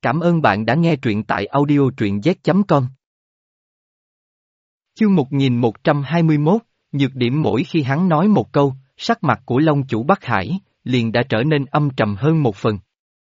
Cảm ơn bạn đã nghe truyện tại audio truyện z.com. Chương 1121, nhược điểm mỗi khi hắn nói một câu, sắc mặt của Long chủ Bắc Hải, liền đã trở nên âm trầm hơn một phần.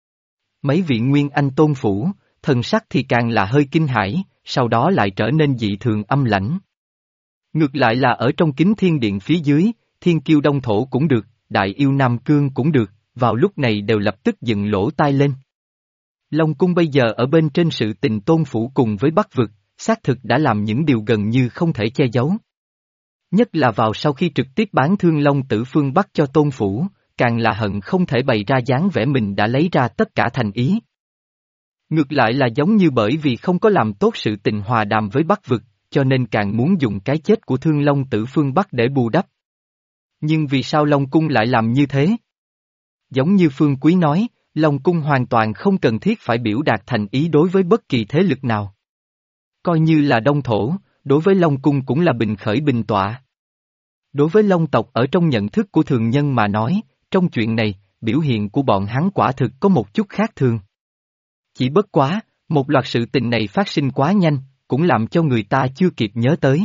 Mấy vị Nguyên Anh tôn phủ, thần sắc thì càng là hơi kinh hãi, sau đó lại trở nên dị thường âm lãnh. Ngược lại là ở trong Kính Thiên Điện phía dưới, Thiên Kiêu Đông Thổ cũng được, Đại Yêu Nam Cương cũng được, vào lúc này đều lập tức dựng lỗ tai lên. Long cung bây giờ ở bên trên sự tình tôn phủ cùng với Bắc vực, xác thực đã làm những điều gần như không thể che giấu. Nhất là vào sau khi trực tiếp bán Thương Long Tử phương Bắc cho tôn phủ, càng là hận không thể bày ra dáng vẻ mình đã lấy ra tất cả thành ý. Ngược lại là giống như bởi vì không có làm tốt sự tình hòa đàm với Bắc vực, cho nên càng muốn dùng cái chết của Thương Long Tử phương Bắc để bù đắp. Nhưng vì sao Long cung lại làm như thế? Giống như Phương Quý nói, Long cung hoàn toàn không cần thiết phải biểu đạt thành ý đối với bất kỳ thế lực nào. Coi như là Đông Thổ, đối với Long cung cũng là bình khởi bình tọa. Đối với Long tộc ở trong nhận thức của thường nhân mà nói, trong chuyện này, biểu hiện của bọn hắn quả thực có một chút khác thường. Chỉ bất quá, một loạt sự tình này phát sinh quá nhanh, cũng làm cho người ta chưa kịp nhớ tới.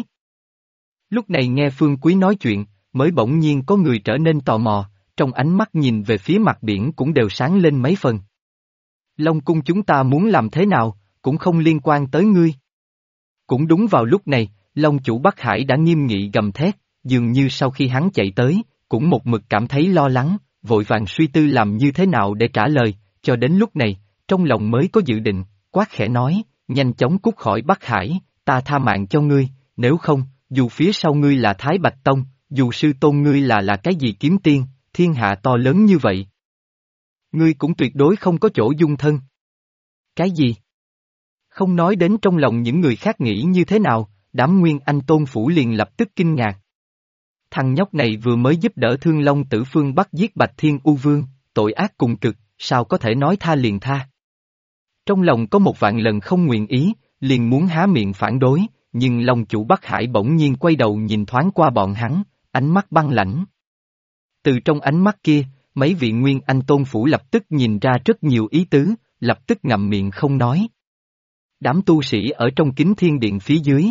Lúc này nghe Phương Quý nói chuyện, mới bỗng nhiên có người trở nên tò mò, trong ánh mắt nhìn về phía mặt biển cũng đều sáng lên mấy phần. Long cung chúng ta muốn làm thế nào, cũng không liên quan tới ngươi. Cũng đúng vào lúc này, Long chủ Bắc Hải đã nghiêm nghị gầm thét, dường như sau khi hắn chạy tới, cũng một mực cảm thấy lo lắng, vội vàng suy tư làm như thế nào để trả lời, cho đến lúc này, trong lòng mới có dự định, quát khẽ nói, nhanh chóng cút khỏi Bắc Hải, ta tha mạng cho ngươi, nếu không, dù phía sau ngươi là Thái Bạch Tông, dù sư tôn ngươi là cái gì kiếm tiên, thiên hạ to lớn như vậy. Ngươi cũng tuyệt đối không có chỗ dung thân. Cái gì? Không nói đến trong lòng những người khác nghĩ như thế nào, đám Nguyên Anh tôn phủ liền lập tức kinh ngạc. Thằng nhóc này vừa mới giúp đỡ Thương Long Tử phương Bắc giết Bạch Thiên U Vương, tội ác cùng cực, sao có thể nói tha liền tha. Trong lòng có một vạn lần không nguyện ý, liền muốn há miệng phản đối, nhưng Long chủ Bắc Hải bỗng nhiên quay đầu nhìn thoáng qua bọn hắn, ánh mắt băng lãnh. Từ trong ánh mắt kia, mấy vị Nguyên Anh tôn phủ lập tức nhìn ra rất nhiều ý tứ, lập tức ngậm miệng không nói. Đám tu sĩ ở trong Kính Thiên Điện phía dưới.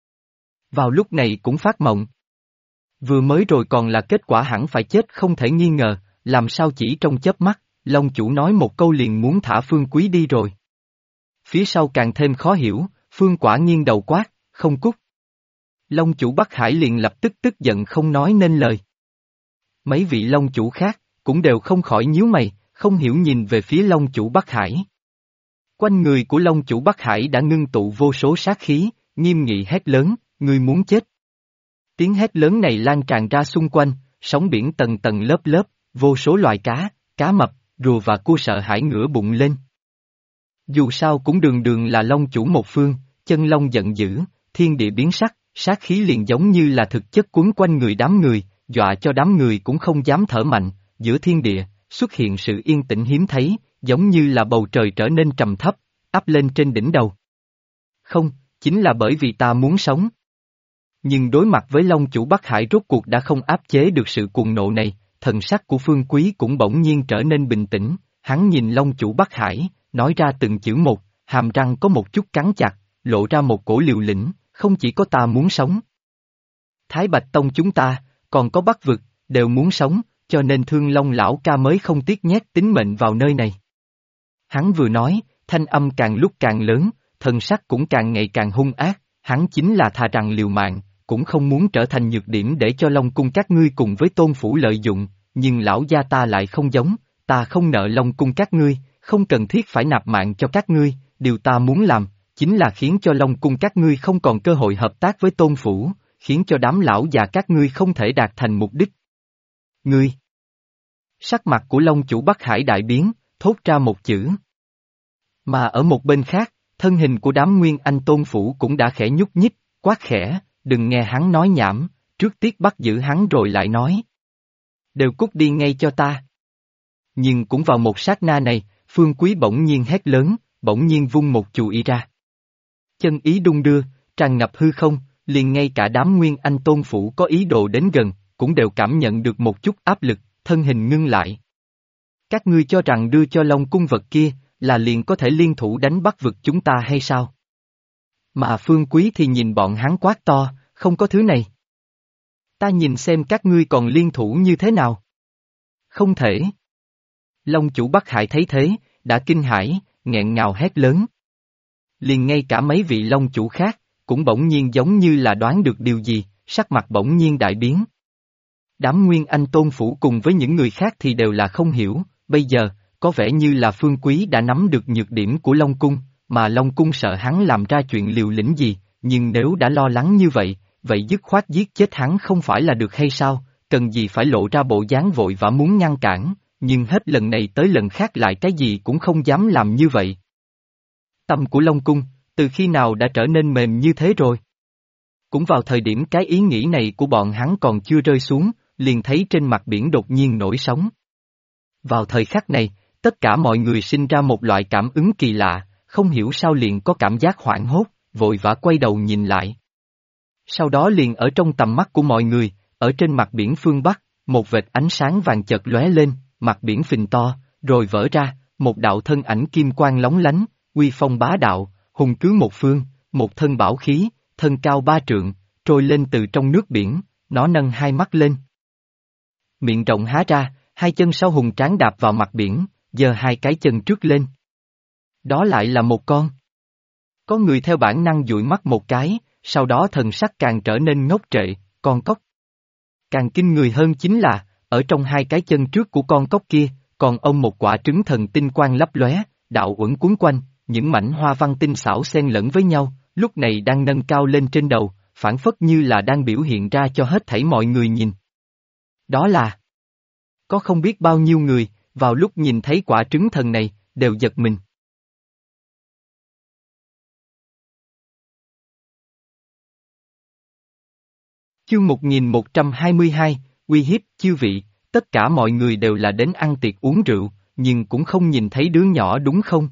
Vào lúc này cũng phát mộng. Vừa mới rồi còn là kết quả hẳn phải chết không thể nghi ngờ, làm sao chỉ trong chớp mắt, Long chủ nói một câu liền muốn thả Phương Quý đi rồi. Phía sau càng thêm khó hiểu, Phương Quả nghiêng đầu quát, không cút. Long chủ Bắc Hải liền lập tức tức giận không nói nên lời. Mấy vị Long chủ khác, cũng đều không khỏi nhíu mày, không hiểu nhìn về phía Long chủ Bắc Hải. Quanh người của Long chủ Bắc Hải đã ngưng tụ vô số sát khí, nghiêm nghị hét lớn, ngươi muốn chết. Tiếng hét lớn này lan tràn ra xung quanh, sóng biển tầng tầng lớp lớp, vô số loài cá, cá mập, rùa và cua sợ hãi ngửa bụng lên. Dù sao cũng đường đường là Long chủ một phương, chân long giận dữ, thiên địa biến sắc, sát khí liền giống như là thực chất quấn quanh người đám người, dọa cho đám người cũng không dám thở mạnh, giữa thiên địa, xuất hiện sự yên tĩnh hiếm thấy, giống như là bầu trời trở nên trầm thấp, áp lên trên đỉnh đầu. Không, chính là bởi vì ta muốn sống. Nhưng đối mặt với Long chủ Bắc Hải rốt cuộc đã không áp chế được sự cuồng nộ này, thần sắc của Phương Quý cũng bỗng nhiên trở nên bình tĩnh, hắn nhìn Long chủ Bắc Hải, nói ra từng chữ một, hàm răng có một chút cắn chặt, lộ ra một cổ liều lĩnh, không chỉ có ta muốn sống. Thái Bạch Tông chúng ta, còn có Bắc vực, đều muốn sống, cho nên Thương Long lão ca mới không tiếc nhét tính mệnh vào nơi này. Hắn vừa nói, thanh âm càng lúc càng lớn, thần sắc cũng càng ngày càng hung ác, hắn chính là thà rằng liều mạng, cũng không muốn trở thành nhược điểm để cho Long cung các ngươi cùng với tôn phủ lợi dụng, nhưng lão gia ta lại không giống, ta không nợ Long cung các ngươi, không cần thiết phải nạp mạng cho các ngươi, điều ta muốn làm, chính là khiến cho Long cung các ngươi không còn cơ hội hợp tác với tôn phủ, khiến cho đám lão già các ngươi không thể đạt thành mục đích. Ngươi! Sắc mặt của Long chủ Bắc Hải đại biến, thốt ra một chữ. Mà ở một bên khác, thân hình của đám Nguyên Anh tôn phủ cũng đã khẽ nhúc nhích, quát khẽ, đừng nghe hắn nói nhảm, trước tiết bắt giữ hắn rồi lại nói. Đều cút đi ngay cho ta. Nhưng cũng vào một sát na này, Phương Quý bỗng nhiên hét lớn, bỗng nhiên vung một chù y ra. Chân ý đung đưa, tràn ngập hư không, liền ngay cả đám Nguyên Anh tôn phủ có ý đồ đến gần, cũng đều cảm nhận được một chút áp lực, thân hình ngưng lại. Các ngươi cho rằng đưa cho Long cung vật kia, là liền có thể liên thủ đánh bắt vực chúng ta hay sao? Mà Phương Quý thì nhìn bọn hắn quát to, không có thứ này. Ta nhìn xem các ngươi còn liên thủ như thế nào. Không thể. Long chủ Bắc Hải thấy thế, đã kinh hãi, nghẹn ngào hét lớn. Liền ngay cả mấy vị long chủ khác, cũng bỗng nhiên giống như là đoán được điều gì, sắc mặt bỗng nhiên đại biến. Đám Nguyên Anh Tôn Phủ cùng với những người khác thì đều là không hiểu, bây giờ, có vẻ như là Phương Quý đã nắm được nhược điểm của Long Cung, mà Long Cung sợ hắn làm ra chuyện liều lĩnh gì, nhưng nếu đã lo lắng như vậy, vậy dứt khoát giết chết hắn không phải là được hay sao, cần gì phải lộ ra bộ dáng vội vã muốn ngăn cản, nhưng hết lần này tới lần khác lại cái gì cũng không dám làm như vậy. Tâm của Long Cung, từ khi nào đã trở nên mềm như thế rồi? Cũng vào thời điểm cái ý nghĩ này của bọn hắn còn chưa rơi xuống, liền thấy trên mặt biển đột nhiên nổi sóng. Vào thời khắc này, tất cả mọi người sinh ra một loại cảm ứng kỳ lạ, không hiểu sao liền có cảm giác hoảng hốt, vội vã quay đầu nhìn lại. Sau đó liền ở trong tầm mắt của mọi người, ở trên mặt biển phương Bắc, một vệt ánh sáng vàng chợt lóe lên, mặt biển phình to, rồi vỡ ra, một đạo thân ảnh kim quang lóng lánh, uy phong bá đạo, hùng cứ một phương, một thân bảo khí, thân cao 3 trượng, trôi lên từ trong nước biển, nó nâng hai mắt lên. Miệng rộng há ra, hai chân sau hùng tráng đạp vào mặt biển, giơ hai cái chân trước lên. Đó lại là một con. Có người theo bản năng dụi mắt một cái, sau đó thần sắc càng trở nên ngốc trệ, con cóc. Càng kinh người hơn chính là, ở trong hai cái chân trước của con cóc kia, còn ông một quả trứng thần tinh quang lấp lóe, đạo uẩn cuốn quanh, những mảnh hoa văn tinh xảo xen lẫn với nhau, lúc này đang nâng cao lên trên đầu, phản phất như là đang biểu hiện ra cho hết thảy mọi người nhìn. Đó là... Có không biết bao nhiêu người, vào lúc nhìn thấy quả trứng thần này, đều giật mình. Chương 1122, uy hiếp, chư vị, tất cả mọi người đều là đến ăn tiệc uống rượu, nhưng cũng không nhìn thấy đứa nhỏ đúng không?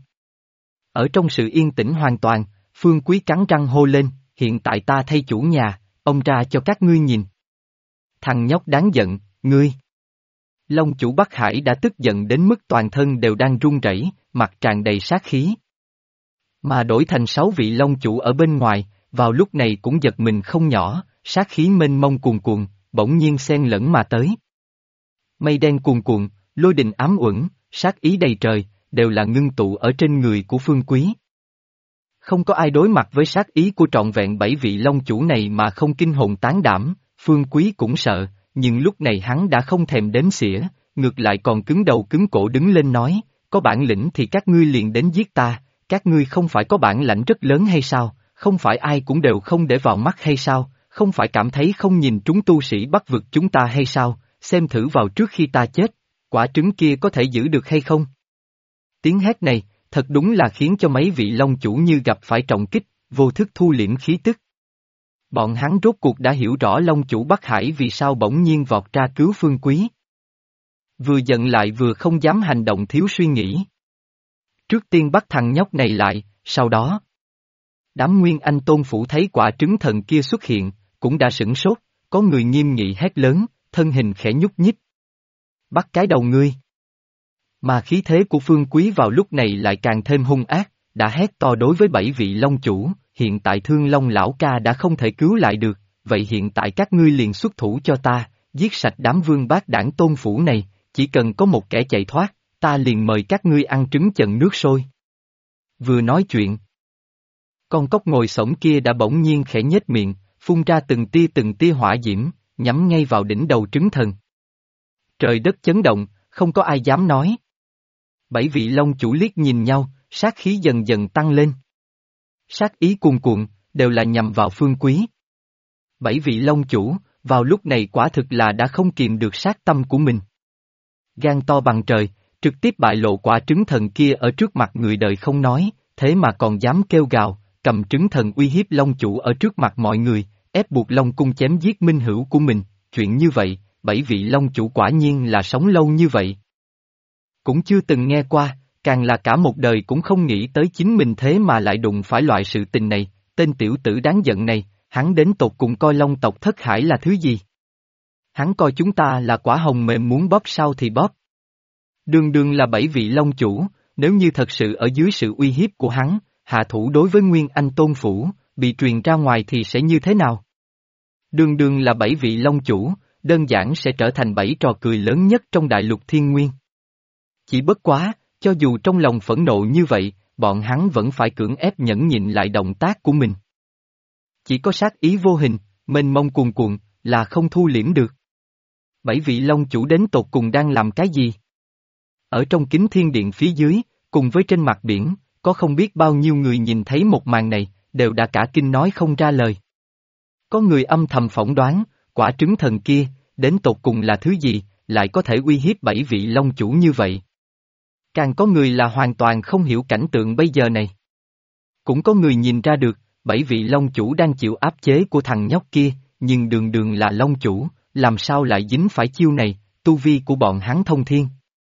Ở trong sự yên tĩnh hoàn toàn, Phương Quý cắn răng hô lên, hiện tại ta thay chủ nhà, ông ra cho các ngươi nhìn. Thằng nhóc đáng giận, ngươi. Long chủ Bắc Hải đã tức giận đến mức toàn thân đều đang run rẩy, mặt tràn đầy sát khí. Mà đổi thành 6 vị Long chủ ở bên ngoài, vào lúc này cũng giật mình không nhỏ, sát khí mênh mông cuồn cuộn, bỗng nhiên xen lẫn mà tới. Mây đen cuồn cuộn, lôi đình ám uẩn, sát ý đầy trời, đều là ngưng tụ ở trên người của Phương Quý. Không có ai đối mặt với sát ý của trọn vẹn 7 vị Long chủ này mà không kinh hồn tán đảm, Phương Quý cũng sợ, nhưng lúc này hắn đã không thèm đếm xỉa, ngược lại còn cứng đầu cứng cổ đứng lên nói, có bản lĩnh thì các ngươi liền đến giết ta, các ngươi không phải có bản lãnh rất lớn hay sao, không phải ai cũng đều không để vào mắt hay sao, không phải cảm thấy không nhìn trúng tu sĩ Bắc vực chúng ta hay sao, xem thử vào trước khi ta chết, quả trứng kia có thể giữ được hay không? Tiếng hét này, thật đúng là khiến cho mấy vị Long chủ như gặp phải trọng kích, vô thức thu liễm khí tức. Bọn hắn rốt cuộc đã hiểu rõ Long chủ Bắc Hải vì sao bỗng nhiên vọt ra cứu Phương Quý. Vừa giận lại vừa không dám hành động thiếu suy nghĩ. Trước tiên bắt thằng nhóc này lại, sau đó. Đám Nguyên Anh Tôn Phủ thấy quả trứng thần kia xuất hiện, cũng đã sửng sốt, có người nghiêm nghị hét lớn, thân hình khẽ nhúc nhích. Bắt cái đầu ngươi. Mà khí thế của Phương Quý vào lúc này lại càng thêm hung ác, đã hét to đối với 7 vị Long chủ, hiện tại Thương Long lão ca đã không thể cứu lại được, vậy hiện tại các ngươi liền xuất thủ cho ta, giết sạch đám vương bát đảng Tôn Phủ này, chỉ cần có một kẻ chạy thoát, ta liền mời các ngươi ăn trứng chần nước sôi. Vừa nói chuyện, con cóc ngồi xổm kia đã bỗng nhiên khẽ nhếch miệng, phun ra từng tia hỏa diễm, nhắm ngay vào đỉnh đầu trứng thần. Trời đất chấn động, không có ai dám nói. 7 vị Long chủ liếc nhìn nhau, sát khí dần dần tăng lên. Sát ý cuồn cuộn, đều là nhằm vào Phương Quý. 7 vị Long chủ, vào lúc này quả thực là đã không kìm được sát tâm của mình. Gan to bằng trời, trực tiếp bại lộ quả trứng thần kia ở trước mặt người đời không nói, thế mà còn dám kêu gào, cầm trứng thần uy hiếp Long chủ ở trước mặt mọi người, ép buộc Long cung chém giết minh hữu của mình, chuyện như vậy, 7 vị Long chủ quả nhiên là sống lâu như vậy. Cũng chưa từng nghe qua, càng là cả một đời cũng không nghĩ tới chính mình thế mà lại đụng phải loại sự tình này, tên tiểu tử đáng giận này, hắn đến tột cùng coi Long tộc Thất Hải là thứ gì? Hắn coi chúng ta là quả hồng mềm muốn bóp sao thì bóp. Đường đường là 7 vị Long chủ, nếu như thật sự ở dưới sự uy hiếp của hắn, hạ thủ đối với Nguyên Anh Tôn Phủ, bị truyền ra ngoài thì sẽ như thế nào? Đường đường là 7 vị Long Chủ, đơn giản sẽ trở thành 7 trò cười lớn nhất trong đại lục thiên nguyên. Chỉ bất quá, cho dù trong lòng phẫn nộ như vậy, bọn hắn vẫn phải cưỡng ép nhẫn nhịn lại động tác của mình. Chỉ có sát ý vô hình, mênh mông cuồn cuộn, là không thu liễm được. 7 vị Long Chủ đến tột cùng đang làm cái gì? Ở trong kính thiên điện phía dưới, cùng với trên mặt biển, có không biết bao nhiêu người nhìn thấy một màn này, đều đã cả kinh nói không ra lời. Có người âm thầm phỏng đoán, quả trứng thần kia, đến tột cùng là thứ gì, lại có thể uy hiếp 7 vị Long Chủ như vậy. Càng có người là hoàn toàn không hiểu cảnh tượng bây giờ này. Cũng có người nhìn ra được, 7 vị Long Chủ đang chịu áp chế của thằng nhóc kia, nhưng đường đường là Long Chủ, làm sao lại dính phải chiêu này, tu vi của bọn hắn thông thiên.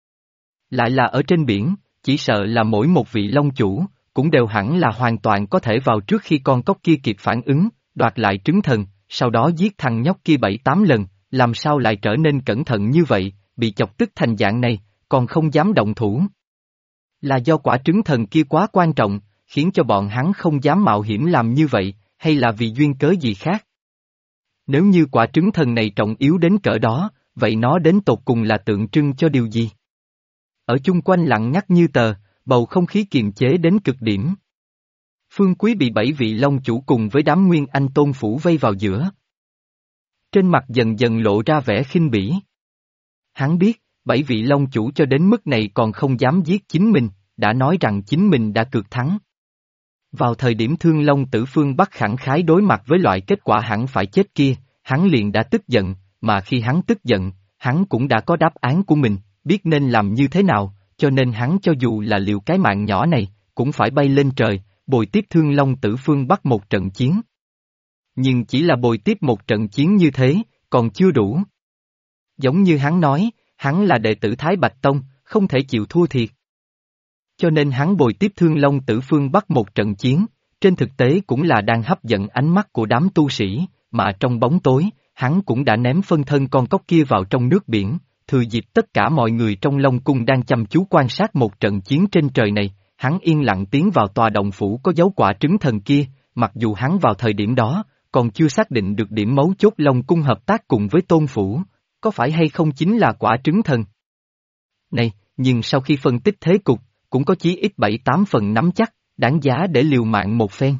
Lại là ở trên biển, chỉ sợ là mỗi một vị Long Chủ, cũng đều hẳn là hoàn toàn có thể vào trước khi con cóc kia kịp phản ứng, đoạt lại trứng thần, sau đó giết thằng nhóc kia 7-8 lần, làm sao lại trở nên cẩn thận như vậy, bị chọc tức thành dạng này, còn không dám động thủ. Là do quả trứng thần kia quá quan trọng, khiến cho bọn hắn không dám mạo hiểm làm như vậy, hay là vì duyên cớ gì khác? Nếu như quả trứng thần này trọng yếu đến cỡ đó, vậy nó đến tột cùng là tượng trưng cho điều gì? Ở chung quanh lặng ngắt như tờ, bầu không khí kiềm chế đến cực điểm. Phương Quý bị 7 vị Long Chủ cùng với đám Nguyên Anh Tôn Phủ vây vào giữa. Trên mặt dần dần lộ ra vẻ khinh bỉ. Hắn biết, 7 vị Long Chủ cho đến mức này còn không dám giết chính mình, đã nói rằng chính mình đã cược thắng. Vào thời điểm Thương Long Tử Phương Bắc khẳng khái đối mặt với loại kết quả hẳn phải chết kia, hắn liền đã tức giận, mà khi hắn tức giận, hắn cũng đã có đáp án của mình, biết nên làm như thế nào, cho nên hắn cho dù là liệu cái mạng nhỏ này, cũng phải bay lên trời, bồi tiếp Thương Long Tử Phương Bắc một trận chiến. Nhưng chỉ là bồi tiếp một trận chiến như thế, còn chưa đủ. Giống như hắn nói, hắn là đệ tử Thái Bạch Tông, không thể chịu thua thiệt. Cho nên hắn bồi tiếp Thương Long Tử Phương Bắc một trận chiến, trên thực tế cũng là đang hấp dẫn ánh mắt của đám tu sĩ, mà trong bóng tối, hắn cũng đã ném phân thân con cóc kia vào trong nước biển, thừa dịp tất cả mọi người trong Long Cung đang chăm chú quan sát một trận chiến trên trời này, hắn yên lặng tiến vào tòa động phủ có dấu quả trứng thần kia, mặc dù hắn vào thời điểm đó, còn chưa xác định được điểm mấu chốt Long Cung hợp tác cùng với Tôn Phủ, có phải hay không chính là quả trứng thần. Này, nhưng sau khi phân tích thế cục, cũng có chí ít 7-8 phần nắm chắc, đáng giá để liều mạng một phen.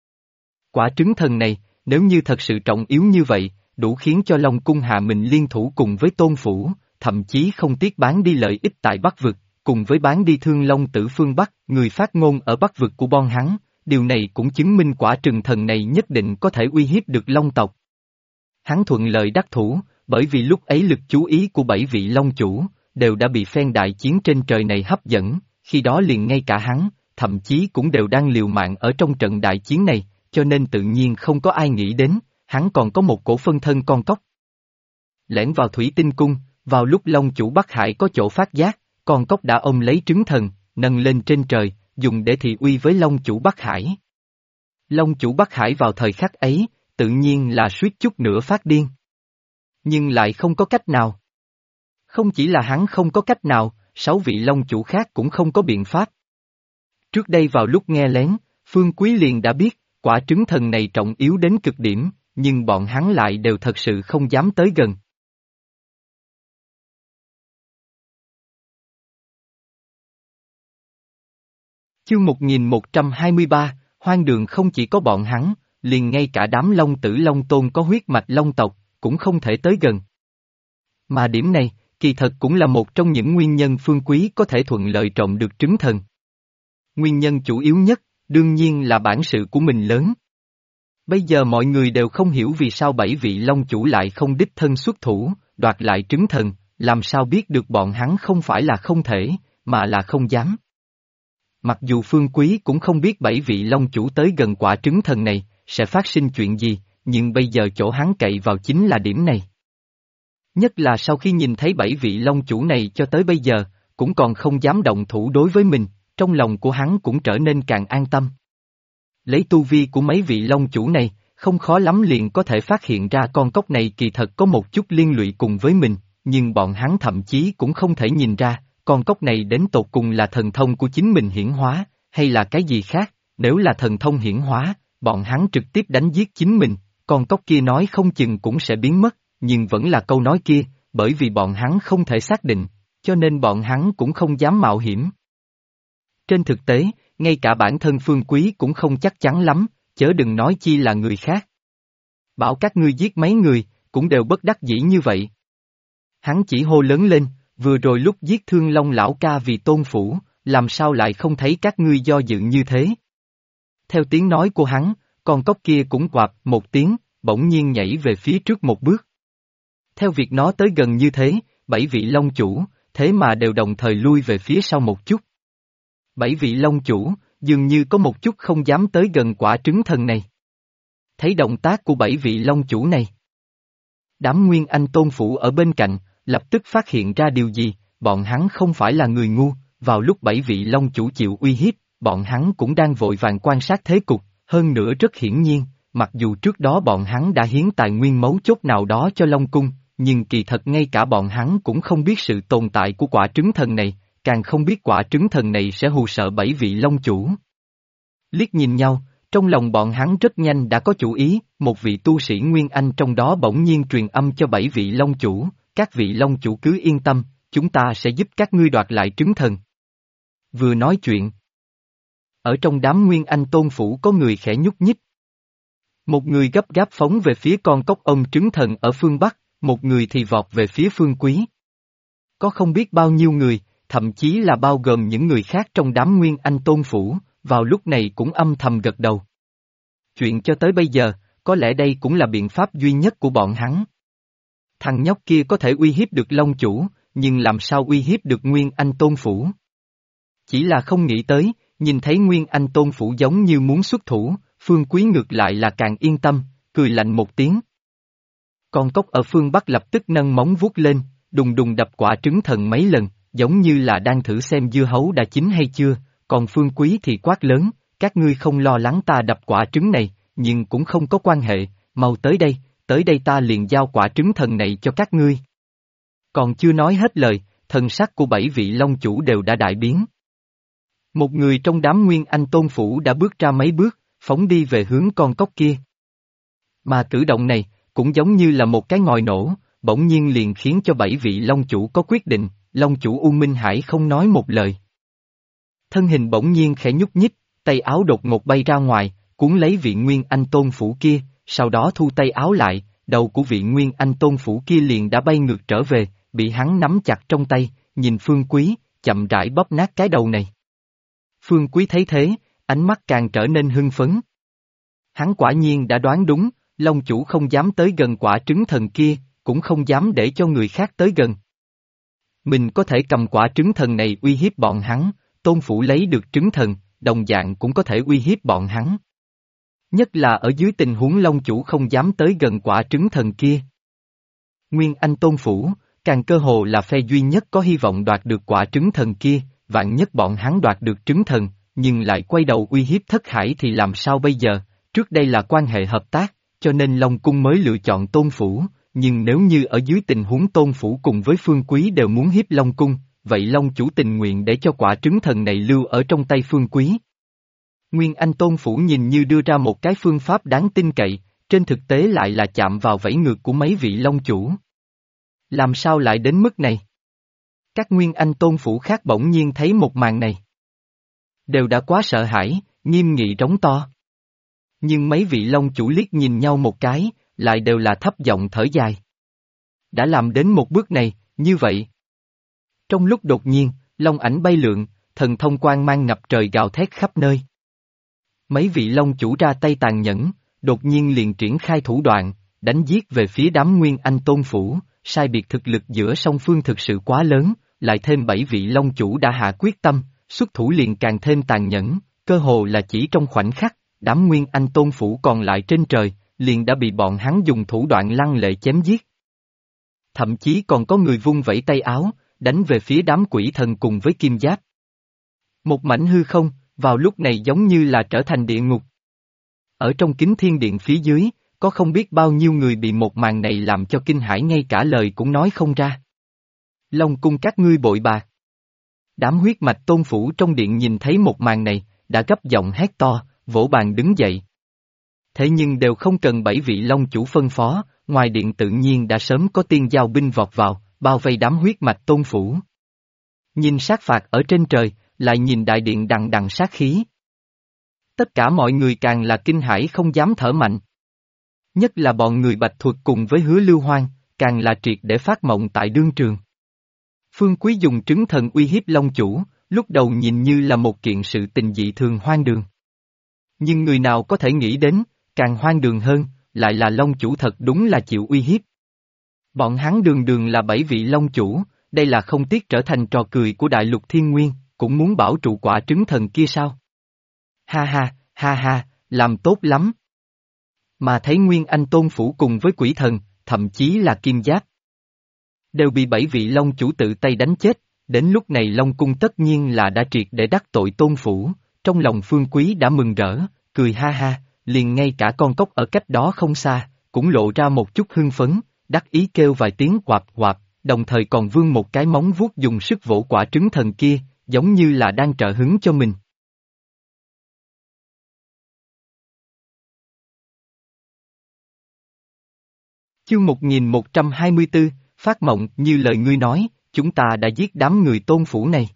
Quả trứng thần này, nếu như thật sự trọng yếu như vậy, đủ khiến cho Long Cung hạ mình liên thủ cùng với Tôn Phủ, thậm chí không tiếc bán đi lợi ích tại Bắc Vực, cùng với bán đi Thương Long Tử Phương Bắc, người phát ngôn ở Bắc Vực của bọn hắn, điều này cũng chứng minh quả trứng thần này nhất định có thể uy hiếp được Long tộc. Hắn thuận lợi đắc thủ, bởi vì lúc ấy lực chú ý của 7 vị Long Chủ, đều đã bị phen đại chiến trên trời này hấp dẫn, khi đó liền ngay cả hắn, thậm chí cũng đều đang liều mạng ở trong trận đại chiến này, cho nên tự nhiên không có ai nghĩ đến, hắn còn có một cổ phân thân con cóc. Lẻn vào Thủy Tinh Cung, vào lúc Long Chủ Bắc Hải có chỗ phát giác, con cóc đã ôm lấy trứng thần, nâng lên trên trời, dùng để thị uy với Long Chủ Bắc Hải. Long Chủ Bắc Hải vào thời khắc ấy, tự nhiên là suýt chút nữa phát điên. Nhưng lại không có cách nào. Không chỉ là hắn không có cách nào, 6 vị Long Chủ khác cũng không có biện pháp. Trước đây vào lúc nghe lén, Phương Quý liền đã biết, quả trứng thần này trọng yếu đến cực điểm, nhưng bọn hắn lại đều thật sự không dám tới gần. Chương 1123, hoang đường không chỉ có bọn hắn, liền ngay cả đám Long Tử Long Tôn có huyết mạch Long tộc, cũng không thể tới gần. Mà điểm này, kỳ thật cũng là một trong những nguyên nhân Phương Quý có thể thuận lợi trộm được trứng thần. Nguyên nhân chủ yếu nhất, đương nhiên là bản sự của mình lớn. Bây giờ mọi người đều không hiểu vì sao 7 vị Long Chủ lại không đích thân xuất thủ, đoạt lại trứng thần, làm sao biết được bọn hắn không phải là không thể, mà là không dám. Mặc dù Phương Quý cũng không biết 7 vị Long Chủ tới gần quả trứng thần này, sẽ phát sinh chuyện gì, nhưng bây giờ chỗ hắn cậy vào chính là điểm này. Nhất là sau khi nhìn thấy 7 vị Long Chủ này cho tới bây giờ, cũng còn không dám động thủ đối với mình, trong lòng của hắn cũng trở nên càng an tâm. Lấy tu vi của mấy vị Long Chủ này, không khó lắm liền có thể phát hiện ra con cóc này kỳ thật có một chút liên lụy cùng với mình, nhưng bọn hắn thậm chí cũng không thể nhìn ra, con cóc này đến tột cùng là thần thông của chính mình hiển hóa, hay là cái gì khác, nếu là thần thông hiển hóa, bọn hắn trực tiếp đánh giết chính mình, con cóc kia nói không chừng cũng sẽ biến mất, nhưng vẫn là câu nói kia, bởi vì bọn hắn không thể xác định, cho nên bọn hắn cũng không dám mạo hiểm. Trên thực tế, ngay cả bản thân Phương Quý cũng không chắc chắn lắm, chớ đừng nói chi là người khác. Bảo các ngươi giết mấy người, cũng đều bất đắc dĩ như vậy. Hắn chỉ hô lớn lên, vừa rồi lúc giết Thương Long lão ca vì Tôn Phủ, làm sao lại không thấy các ngươi do dự như thế? Theo tiếng nói của hắn, con cóc kia cũng quạp một tiếng, bỗng nhiên nhảy về phía trước một bước. Theo việc nó tới gần như thế, 7 vị long chủ, thế mà đều đồng thời lui về phía sau một chút. 7 vị long chủ, dường như có một chút không dám tới gần quả trứng thần này. Thấy động tác của 7 vị long chủ này, đám Nguyên Anh Tôn Phủ ở bên cạnh, lập tức phát hiện ra điều gì, bọn hắn không phải là người ngu, vào lúc 7 vị long chủ chịu uy hiếp, bọn hắn cũng đang vội vàng quan sát thế cục, hơn nữa rất hiển nhiên, mặc dù trước đó bọn hắn đã hiến tài nguyên mấu chốt nào đó cho Long Cung, nhưng kỳ thật ngay cả bọn hắn cũng không biết sự tồn tại của quả trứng thần này, càng không biết quả trứng thần này sẽ hù sợ 7 vị long chủ. Liếc nhìn nhau, trong lòng bọn hắn rất nhanh đã có chủ ý, một vị tu sĩ Nguyên Anh trong đó bỗng nhiên truyền âm cho 7 vị long chủ, các vị long chủ cứ yên tâm, chúng ta sẽ giúp các ngươi đoạt lại trứng thần. Vừa nói chuyện, ở trong đám Nguyên Anh Tôn Phủ có người khẽ nhúc nhích. Một người gấp gáp phóng về phía con cóc ông trứng thần ở phương Bắc, một người thì vọt về phía Phương Quý. Có không biết bao nhiêu người, thậm chí là bao gồm những người khác trong đám Nguyên Anh Tôn Phủ, vào lúc này cũng âm thầm gật đầu. Chuyện cho tới bây giờ, có lẽ đây cũng là biện pháp duy nhất của bọn hắn. Thằng nhóc kia có thể uy hiếp được Long Chủ, nhưng làm sao uy hiếp được Nguyên Anh Tôn Phủ? Chỉ là không nghĩ tới, nhìn thấy Nguyên Anh Tôn Phủ giống như muốn xuất thủ, Phương Quý ngược lại là càng yên tâm, cười lạnh một tiếng. Con cóc ở phương Bắc lập tức nâng móng vuốt lên, đùng đùng đập quả trứng thần mấy lần, giống như là đang thử xem dưa hấu đã chín hay chưa, còn Phương Quý thì quát lớn, các ngươi không lo lắng ta đập quả trứng này, nhưng cũng không có quan hệ, mau tới đây ta liền giao quả trứng thần này cho các ngươi. Còn chưa nói hết lời, thần sắc của 7 vị long chủ đều đã đại biến. Một người trong đám Nguyên Anh Tôn Phủ đã bước ra mấy bước, phóng đi về hướng con cóc kia. Mà cử động này, cũng giống như là một cái ngòi nổ, bỗng nhiên liền khiến cho 7 vị long chủ có quyết định, long chủ U Minh Hải không nói một lời. Thân hình bỗng nhiên khẽ nhúc nhích, tay áo đột ngột bay ra ngoài, cuốn lấy vị Nguyên Anh Tôn Phủ kia, sau đó thu tay áo lại, đầu của vị Nguyên Anh Tôn Phủ kia liền đã bay ngược trở về, bị hắn nắm chặt trong tay, nhìn Phương Quý, chậm rãi bóp nát cái đầu này. Phương Quý thấy thế, ánh mắt càng trở nên hưng phấn. Hắn quả nhiên đã đoán đúng, Long chủ không dám tới gần quả trứng thần kia, cũng không dám để cho người khác tới gần. Mình có thể cầm quả trứng thần này uy hiếp bọn hắn, Tôn Phủ lấy được trứng thần, đồng dạng cũng có thể uy hiếp bọn hắn. Nhất là ở dưới tình huống Long chủ không dám tới gần quả trứng thần kia. Nguyên Anh Tôn Phủ, càng cơ hồ là phe duy nhất có hy vọng đoạt được quả trứng thần kia, vạn nhất bọn hắn đoạt được trứng thần, nhưng lại quay đầu uy hiếp Thất Hải thì làm sao bây giờ, trước đây là quan hệ hợp tác, cho nên Long Cung mới lựa chọn Tôn Phủ, nhưng nếu như ở dưới tình huống Tôn Phủ cùng với Phương Quý đều muốn hiếp Long Cung, vậy Long chủ tình nguyện để cho quả trứng thần này lưu ở trong tay Phương Quý. Nguyên Anh Tôn Phủ nhìn như đưa ra một cái phương pháp đáng tin cậy, trên thực tế lại là chạm vào vảy ngược của mấy vị Long chủ. Làm sao lại đến mức này? Các Nguyên Anh Tôn Phủ khác bỗng nhiên thấy một màn này. Đều đã quá sợ hãi, nghiêm nghị trống to. Nhưng mấy vị Long chủ liếc nhìn nhau một cái, lại đều là thấp giọng thở dài. Đã làm đến một bước này, như vậy. Trong lúc đột nhiên, long ảnh bay lượn, thần thông quang mang ngập trời gào thét khắp nơi. Mấy vị Long chủ ra tay tàn nhẫn, đột nhiên liền triển khai thủ đoạn, đánh giết về phía đám Nguyên Anh Tôn Phủ, sai biệt thực lực giữa song phương thực sự quá lớn, lại thêm 7 vị Long chủ đã hạ quyết tâm, xuất thủ liền càng thêm tàn nhẫn, cơ hồ là chỉ trong khoảnh khắc, đám Nguyên Anh Tôn Phủ còn lại trên trời, liền đã bị bọn hắn dùng thủ đoạn lăng lệ chém giết. Thậm chí còn có người vung vẩy tay áo, đánh về phía đám quỷ thần cùng với kim giáp. Một mảnh hư không, vào lúc này giống như là trở thành địa ngục. Ở trong kính thiên điện phía dưới, có không biết bao nhiêu người bị một màn này làm cho kinh hãi ngay cả lời cũng nói không ra. Long cung các ngươi bội bạc. Đám huyết mạch tôn phủ trong điện nhìn thấy một màn này, đã gấp giọng hét to, vỗ bàn đứng dậy. Thế nhưng đều không cần 7 vị long chủ phân phó, ngoài điện tự nhiên đã sớm có tiên giao binh vọt vào, bao vây đám huyết mạch tôn phủ. Nhìn sát phạt ở trên trời, lại nhìn đại điện đằng đằng sát khí. Tất cả mọi người càng là kinh hãi không dám thở mạnh. Nhất là bọn người Bạch Thuật cùng với Hứa Lưu Hoang, càng là triệt để phát mộng tại đương trường. Phương Quý dùng trứng thần uy hiếp long chủ, lúc đầu nhìn như là một kiện sự tình dị thường hoang đường. Nhưng người nào có thể nghĩ đến, càng hoang đường hơn, lại là long chủ thật đúng là chịu uy hiếp. Bọn hắn đường đường là 7 vị long chủ, đây là không tiếc trở thành trò cười của đại lục thiên nguyên, cũng muốn bảo trụ quả trứng thần kia sao? Ha ha, làm tốt lắm. Mà thấy Nguyên Anh Tôn Phủ cùng với quỷ thần, thậm chí là kim giáp, đều bị 7 vị long chủ tự tay đánh chết, đến lúc này Long Cung tất nhiên là đã triệt để đắc tội Tôn Phủ, trong lòng Phương Quý đã mừng rỡ, cười ha, liền ngay cả con cốc ở cách đó không xa, cũng lộ ra một chút hưng phấn, đắc ý kêu vài tiếng quạp quạp, đồng thời còn vươn một cái móng vuốt dùng sức vỗ quả trứng thần kia, giống như là đang trợ hứng cho mình. Chương 1124, Phát Mộng, như lời ngươi nói, chúng ta đã giết đám người Tôn Phủ này.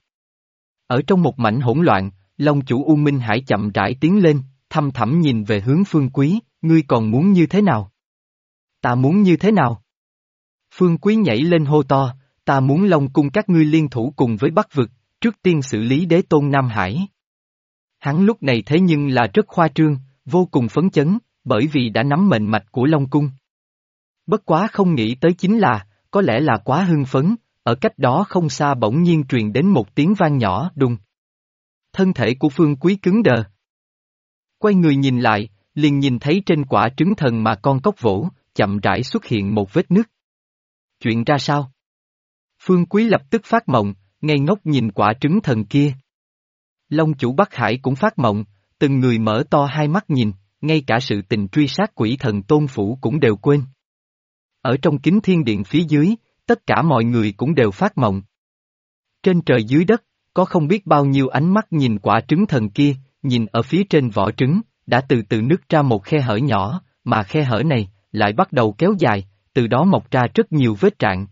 Ở trong một mảnh hỗn loạn, Long chủ U Minh Hải chậm rãi tiến lên, thăm thẳm nhìn về hướng Phương Quý, ngươi còn muốn như thế nào? Ta muốn như thế nào? Phương Quý nhảy lên hô to, ta muốn Long cung các ngươi liên thủ cùng với Bắc vực, trước tiên xử lý Đế Tôn Nam Hải. Hắn lúc này thế nhưng là rất khoa trương, vô cùng phấn chấn, bởi vì đã nắm mệnh mạch của Long cung. Bất quá không nghĩ tới chính là, có lẽ là quá hưng phấn, ở cách đó không xa bỗng nhiên truyền đến một tiếng vang nhỏ đùng. Thân thể của Phương Quý cứng đờ. Quay người nhìn lại, liền nhìn thấy trên quả trứng thần mà con cóc vỗ, chậm rãi xuất hiện một vết nứt. Chuyện ra sao? Phương Quý lập tức phát mộng, ngây ngốc nhìn quả trứng thần kia. Long chủ Bắc Hải cũng phát mộng, từng người mở to hai mắt nhìn, ngay cả sự tình truy sát quỷ thần Tôn Phủ cũng đều quên. Ở trong kính thiên điện phía dưới, tất cả mọi người cũng đều phát mộng. Trên trời dưới đất, có không biết bao nhiêu ánh mắt nhìn quả trứng thần kia, nhìn ở phía trên vỏ trứng, đã từ từ nứt ra một khe hở nhỏ, mà khe hở này, lại bắt đầu kéo dài, từ đó mọc ra rất nhiều vết rạn.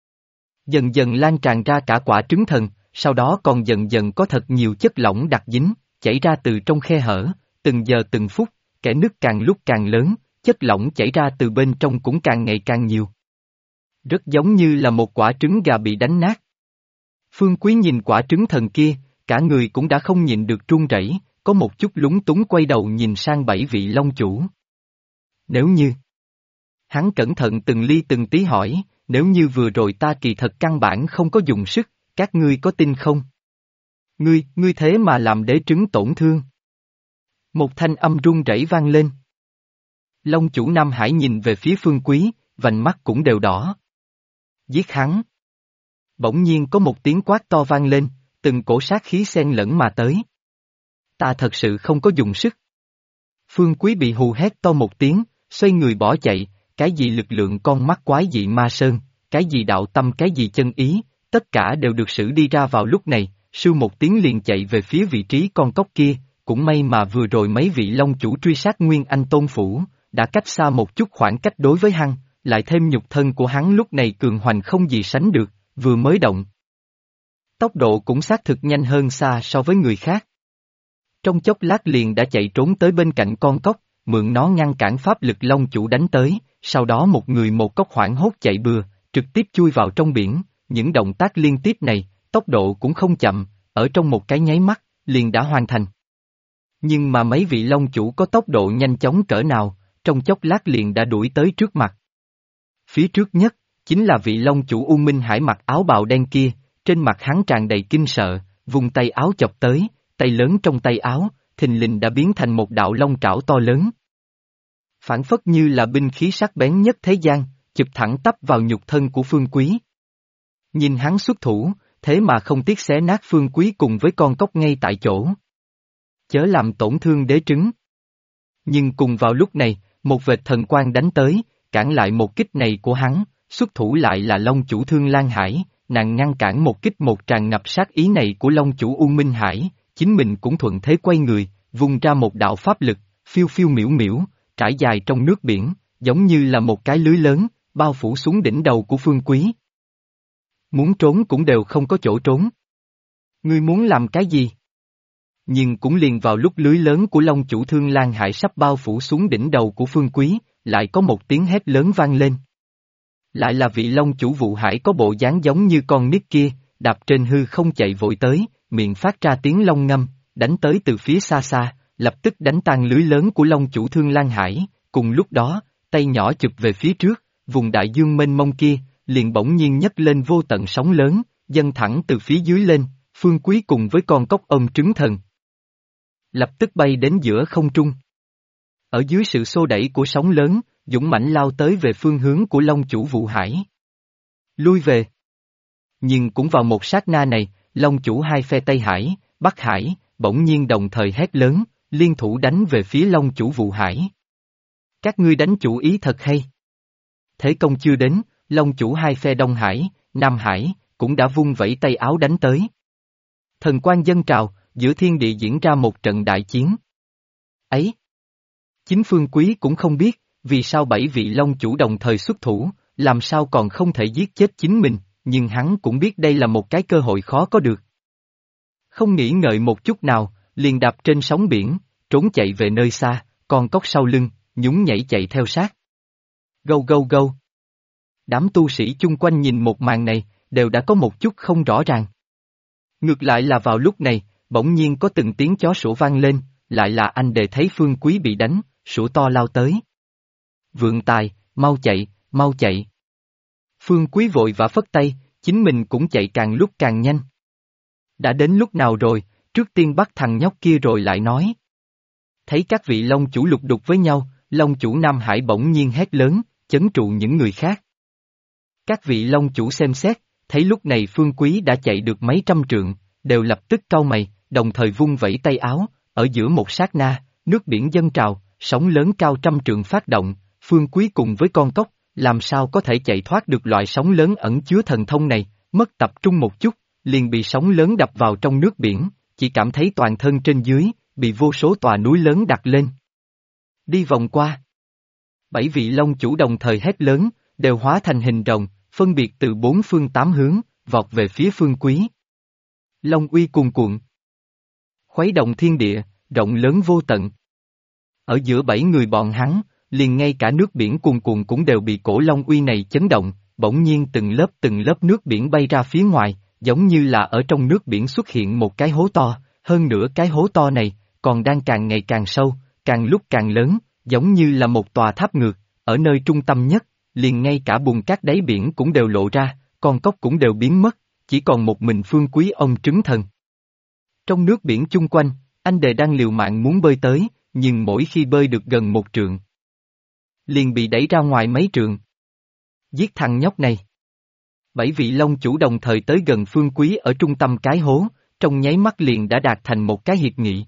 Dần dần lan tràn ra cả quả trứng thần, sau đó còn dần dần có thật nhiều chất lỏng đặc dính, chảy ra từ trong khe hở, từng giờ từng phút, kẽ nứt càng lúc càng lớn, chất lỏng chảy ra từ bên trong cũng càng ngày càng nhiều. Rất giống như là một quả trứng gà bị đánh nát. Phương Quý nhìn quả trứng thần kia, cả người cũng đã không nhịn được run rẩy, có một chút lúng túng quay đầu nhìn sang 7 vị long chủ. Nếu như... Hắn cẩn thận từng ly từng tí hỏi, nếu như vừa rồi ta kỳ thật căn bản không có dùng sức, các ngươi có tin không? Ngươi thế mà làm đế trứng tổn thương. Một thanh âm run rẩy vang lên. Long chủ Nam Hải nhìn về phía Phương Quý, vành mắt cũng đều đỏ. Giết hắn. Bỗng nhiên có một tiếng quát to vang lên, từng cổ sát khí xen lẫn mà tới. Ta thật sự không có dùng sức. Phương Quý bị hù hét to một tiếng, xoay người bỏ chạy, cái gì lực lượng con mắt quái dị ma sơn, cái gì đạo tâm cái gì chân ý, tất cả đều được sử đi ra vào lúc này, sưu một tiếng liền chạy về phía vị trí con cóc kia, cũng may mà vừa rồi mấy vị long chủ truy sát Nguyên Anh Tôn Phủ, đã cách xa một chút khoảng cách đối với hắn, lại thêm nhục thân của hắn lúc này cường hoành không gì sánh được, vừa mới động. Tốc độ cũng xác thực nhanh hơn xa so với người khác. Trong chốc lát liền đã chạy trốn tới bên cạnh con cóc, mượn nó ngăn cản pháp lực long chủ đánh tới, sau đó một người một cóc hoảng hốt chạy bừa, trực tiếp chui vào trong biển, những động tác liên tiếp này, tốc độ cũng không chậm, ở trong một cái nháy mắt, liền đã hoàn thành. Nhưng mà mấy vị long chủ có tốc độ nhanh chóng cỡ nào, trong chốc lát liền đã đuổi tới trước mặt. Phía trước nhất, chính là vị long chủ U Minh Hải mặc áo bào đen kia, trên mặt hắn tràn đầy kinh sợ, vùng tay áo chọc tới, tay lớn trong tay áo, thình lình đã biến thành một đạo long trảo to lớn. Phản phất như là binh khí sắc bén nhất thế gian, chụp thẳng tắp vào nhục thân của Phương Quý. Nhìn hắn xuất thủ, thế mà không tiếc xé nát Phương Quý cùng với con cóc ngay tại chỗ. Chớ làm tổn thương đế trứng. Nhưng cùng vào lúc này, một vệt thần quang đánh tới, cản lại một kích này của hắn, xuất thủ lại là long chủ Thương Lan Hải, nàng ngăn cản một kích một tràn ngập sát ý này của Long chủ U Minh Hải, chính mình cũng thuận thế quay người, vung ra một đạo pháp lực, phiêu phiêu miểu miểu, trải dài trong nước biển, giống như là một cái lưới lớn, bao phủ xuống đỉnh đầu của Phương Quý. Muốn trốn cũng đều không có chỗ trốn. Ngươi muốn làm cái gì? Nhưng cũng liền vào lúc lưới lớn của Long chủ Thương Lan Hải sắp bao phủ xuống đỉnh đầu của Phương Quý, lại có một tiếng hét lớn vang lên. Lại là vị Long chủ Vụ Hải có bộ dáng giống như con nít kia, đạp trên hư không chạy vội tới, miệng phát ra tiếng long ngâm, đánh tới từ phía xa xa, lập tức đánh tan lưới lớn của Long chủ Thương Lan Hải, cùng lúc đó, tay nhỏ chụp về phía trước, vùng đại dương mênh mông kia, liền bỗng nhiên nhấc lên vô tận sóng lớn, dâng thẳng từ phía dưới lên, Phương Quý cùng với con cóc ôm trứng thần. Lập tức bay đến giữa không trung. Ở dưới sự xô đẩy của sóng lớn, dũng mãnh lao tới về phương hướng của Long chủ Vụ Hải. Lui về. Nhưng cũng vào một sát na này, Long chủ hai phe Tây Hải, Bắc Hải, bỗng nhiên đồng thời hét lớn, liên thủ đánh về phía Long chủ Vụ Hải. Các ngươi đánh chủ ý thật hay. Thế công chưa đến, Long chủ hai phe Đông Hải, Nam Hải, cũng đã vung vẩy tay áo đánh tới. Thần quang dâng trào, giữa thiên địa diễn ra một trận đại chiến. Ấy! Chính Phương Quý cũng không biết, vì sao bảy vị Long chủ đồng thời xuất thủ, làm sao còn không thể giết chết chính mình, nhưng hắn cũng biết đây là một cái cơ hội khó có được. Không nghĩ ngợi một chút nào, liền đạp trên sóng biển, trốn chạy về nơi xa, con cóc sau lưng, nhún nhảy chạy theo sát. Gâu gâu gâu! Đám tu sĩ chung quanh nhìn một màn này, đều đã có một chút không rõ ràng. Ngược lại là vào lúc này, bỗng nhiên có từng tiếng chó sủa vang lên, lại là anh đệ thấy Phương Quý bị đánh, sủa to lao tới. Vượng tài, mau chạy, mau chạy. Phương Quý vội vã phất tay, chính mình cũng chạy càng lúc càng nhanh. Đã đến lúc nào rồi, trước tiên bắt thằng nhóc kia rồi lại nói. Thấy các vị Long chủ lục đục với nhau, Long chủ Nam Hải bỗng nhiên hét lớn, chấn trụ những người khác. Các vị Long chủ xem xét, thấy lúc này Phương Quý đã chạy được mấy trăm trượng, đều lập tức cau mày, đồng thời vung vẩy tay áo, ở giữa một sát na, nước biển dâng trào, sóng lớn cao trăm trượng phát động, Phương Quý cùng với con cóc, làm sao có thể chạy thoát được loại sóng lớn ẩn chứa thần thông này, mất tập trung một chút, liền bị sóng lớn đập vào trong nước biển, chỉ cảm thấy toàn thân trên dưới, bị vô số tòa núi lớn đặt lên. Đi vòng qua. Bảy vị Long chủ đồng thời hét lớn, đều hóa thành hình rồng, phân biệt từ bốn phương tám hướng, vọt về phía Phương Quý. Long uy cuồn cuộn. Khuấy động thiên địa, rộng lớn vô tận. Ở giữa bảy người bọn hắn, liền ngay cả nước biển cuồn cuộn cũng đều bị cổ Long uy này chấn động, bỗng nhiên từng lớp nước biển bay ra phía ngoài, giống như là ở trong nước biển xuất hiện một cái hố to, hơn nữa cái hố to này, còn đang càng ngày càng sâu, càng lúc càng lớn, giống như là một tòa tháp ngược, ở nơi trung tâm nhất, liền ngay cả bùn cát đáy biển cũng đều lộ ra, con cóc cũng đều biến mất, chỉ còn một mình Phương Quý ông trứng thần. Trong nước biển chung quanh, anh đệ đang liều mạng muốn bơi tới, nhưng mỗi khi bơi được gần một trượng, liền bị đẩy ra ngoài mấy trượng. Giết thằng nhóc này. Bảy vị Long chủ đồng thời tới gần Phương Quý ở trung tâm cái hố, trong nháy mắt liền đã đạt thành một cái hiệp nghị.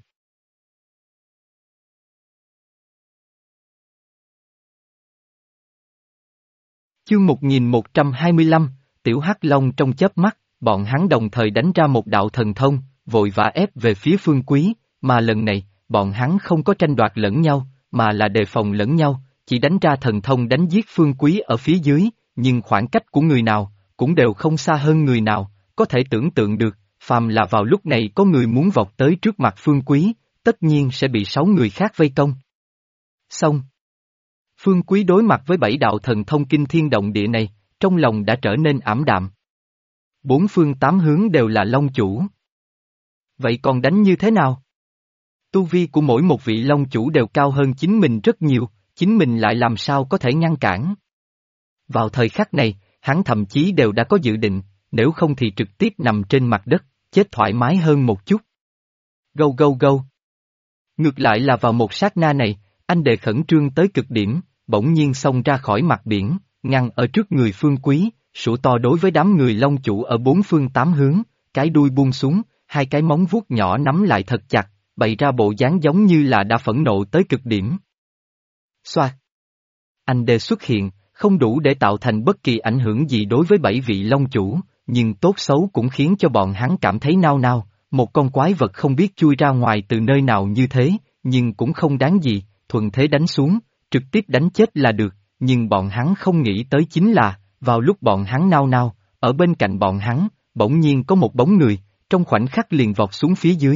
Chương 1125, Tiểu Hắc Long trong chớp mắt, bọn hắn đồng thời đánh ra một đạo thần thông, vội vã ép về phía Phương Quý, mà lần này, bọn hắn không có tranh đoạt lẫn nhau, mà là đề phòng lẫn nhau, chỉ đánh ra thần thông đánh giết Phương Quý ở phía dưới, nhưng khoảng cách của người nào, cũng đều không xa hơn người nào, có thể tưởng tượng được, phàm là vào lúc này có người muốn vọt tới trước mặt Phương Quý, tất nhiên sẽ bị 6 người khác vây công. Xong. Phương Quý đối mặt với 7 đạo thần thông kinh thiên động địa này, trong lòng đã trở nên ảm đạm. 4 phương 8 hướng đều là Long chủ. Vậy còn đánh như thế nào? Tu vi của mỗi một vị Long chủ đều cao hơn chính mình rất nhiều, chính mình lại làm sao có thể ngăn cản? Vào thời khắc này, hắn thậm chí đều đã có dự định, nếu không thì trực tiếp nằm trên mặt đất, chết thoải mái hơn một chút. Gâu gâu gâu. Ngược lại là vào một sát na này, anh đệ khẩn trương tới cực điểm, bỗng nhiên xông ra khỏi mặt biển, ngăn ở trước người Phương Quý, sủa to đối với đám người Long chủ ở 4 phương 8 hướng, cái đuôi buông xuống, hai cái móng vuốt nhỏ nắm lại thật chặt, bày ra bộ dáng giống như là đã phẫn nộ tới cực điểm. Xoa. Anh đệ xuất hiện, không đủ để tạo thành bất kỳ ảnh hưởng gì đối với 7 vị Long chủ, nhưng tốt xấu cũng khiến cho bọn hắn cảm thấy nao nao, một con quái vật không biết chui ra ngoài từ nơi nào như thế, nhưng cũng không đáng gì, thuận thế đánh xuống, trực tiếp đánh chết là được, nhưng bọn hắn không nghĩ tới chính là, vào lúc bọn hắn nao nao, ở bên cạnh bọn hắn, bỗng nhiên có một bóng người, trong khoảnh khắc liền vọt xuống phía dưới.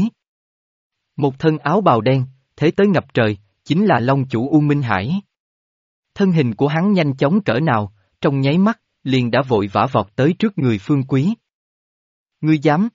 Một thân áo bào đen, thế tới ngập trời, chính là Long chủ U Minh Hải. Thân hình của hắn nhanh chóng cỡ nào, trong nháy mắt, liền đã vội vã vọt tới trước người Phương Quý. Ngươi dám?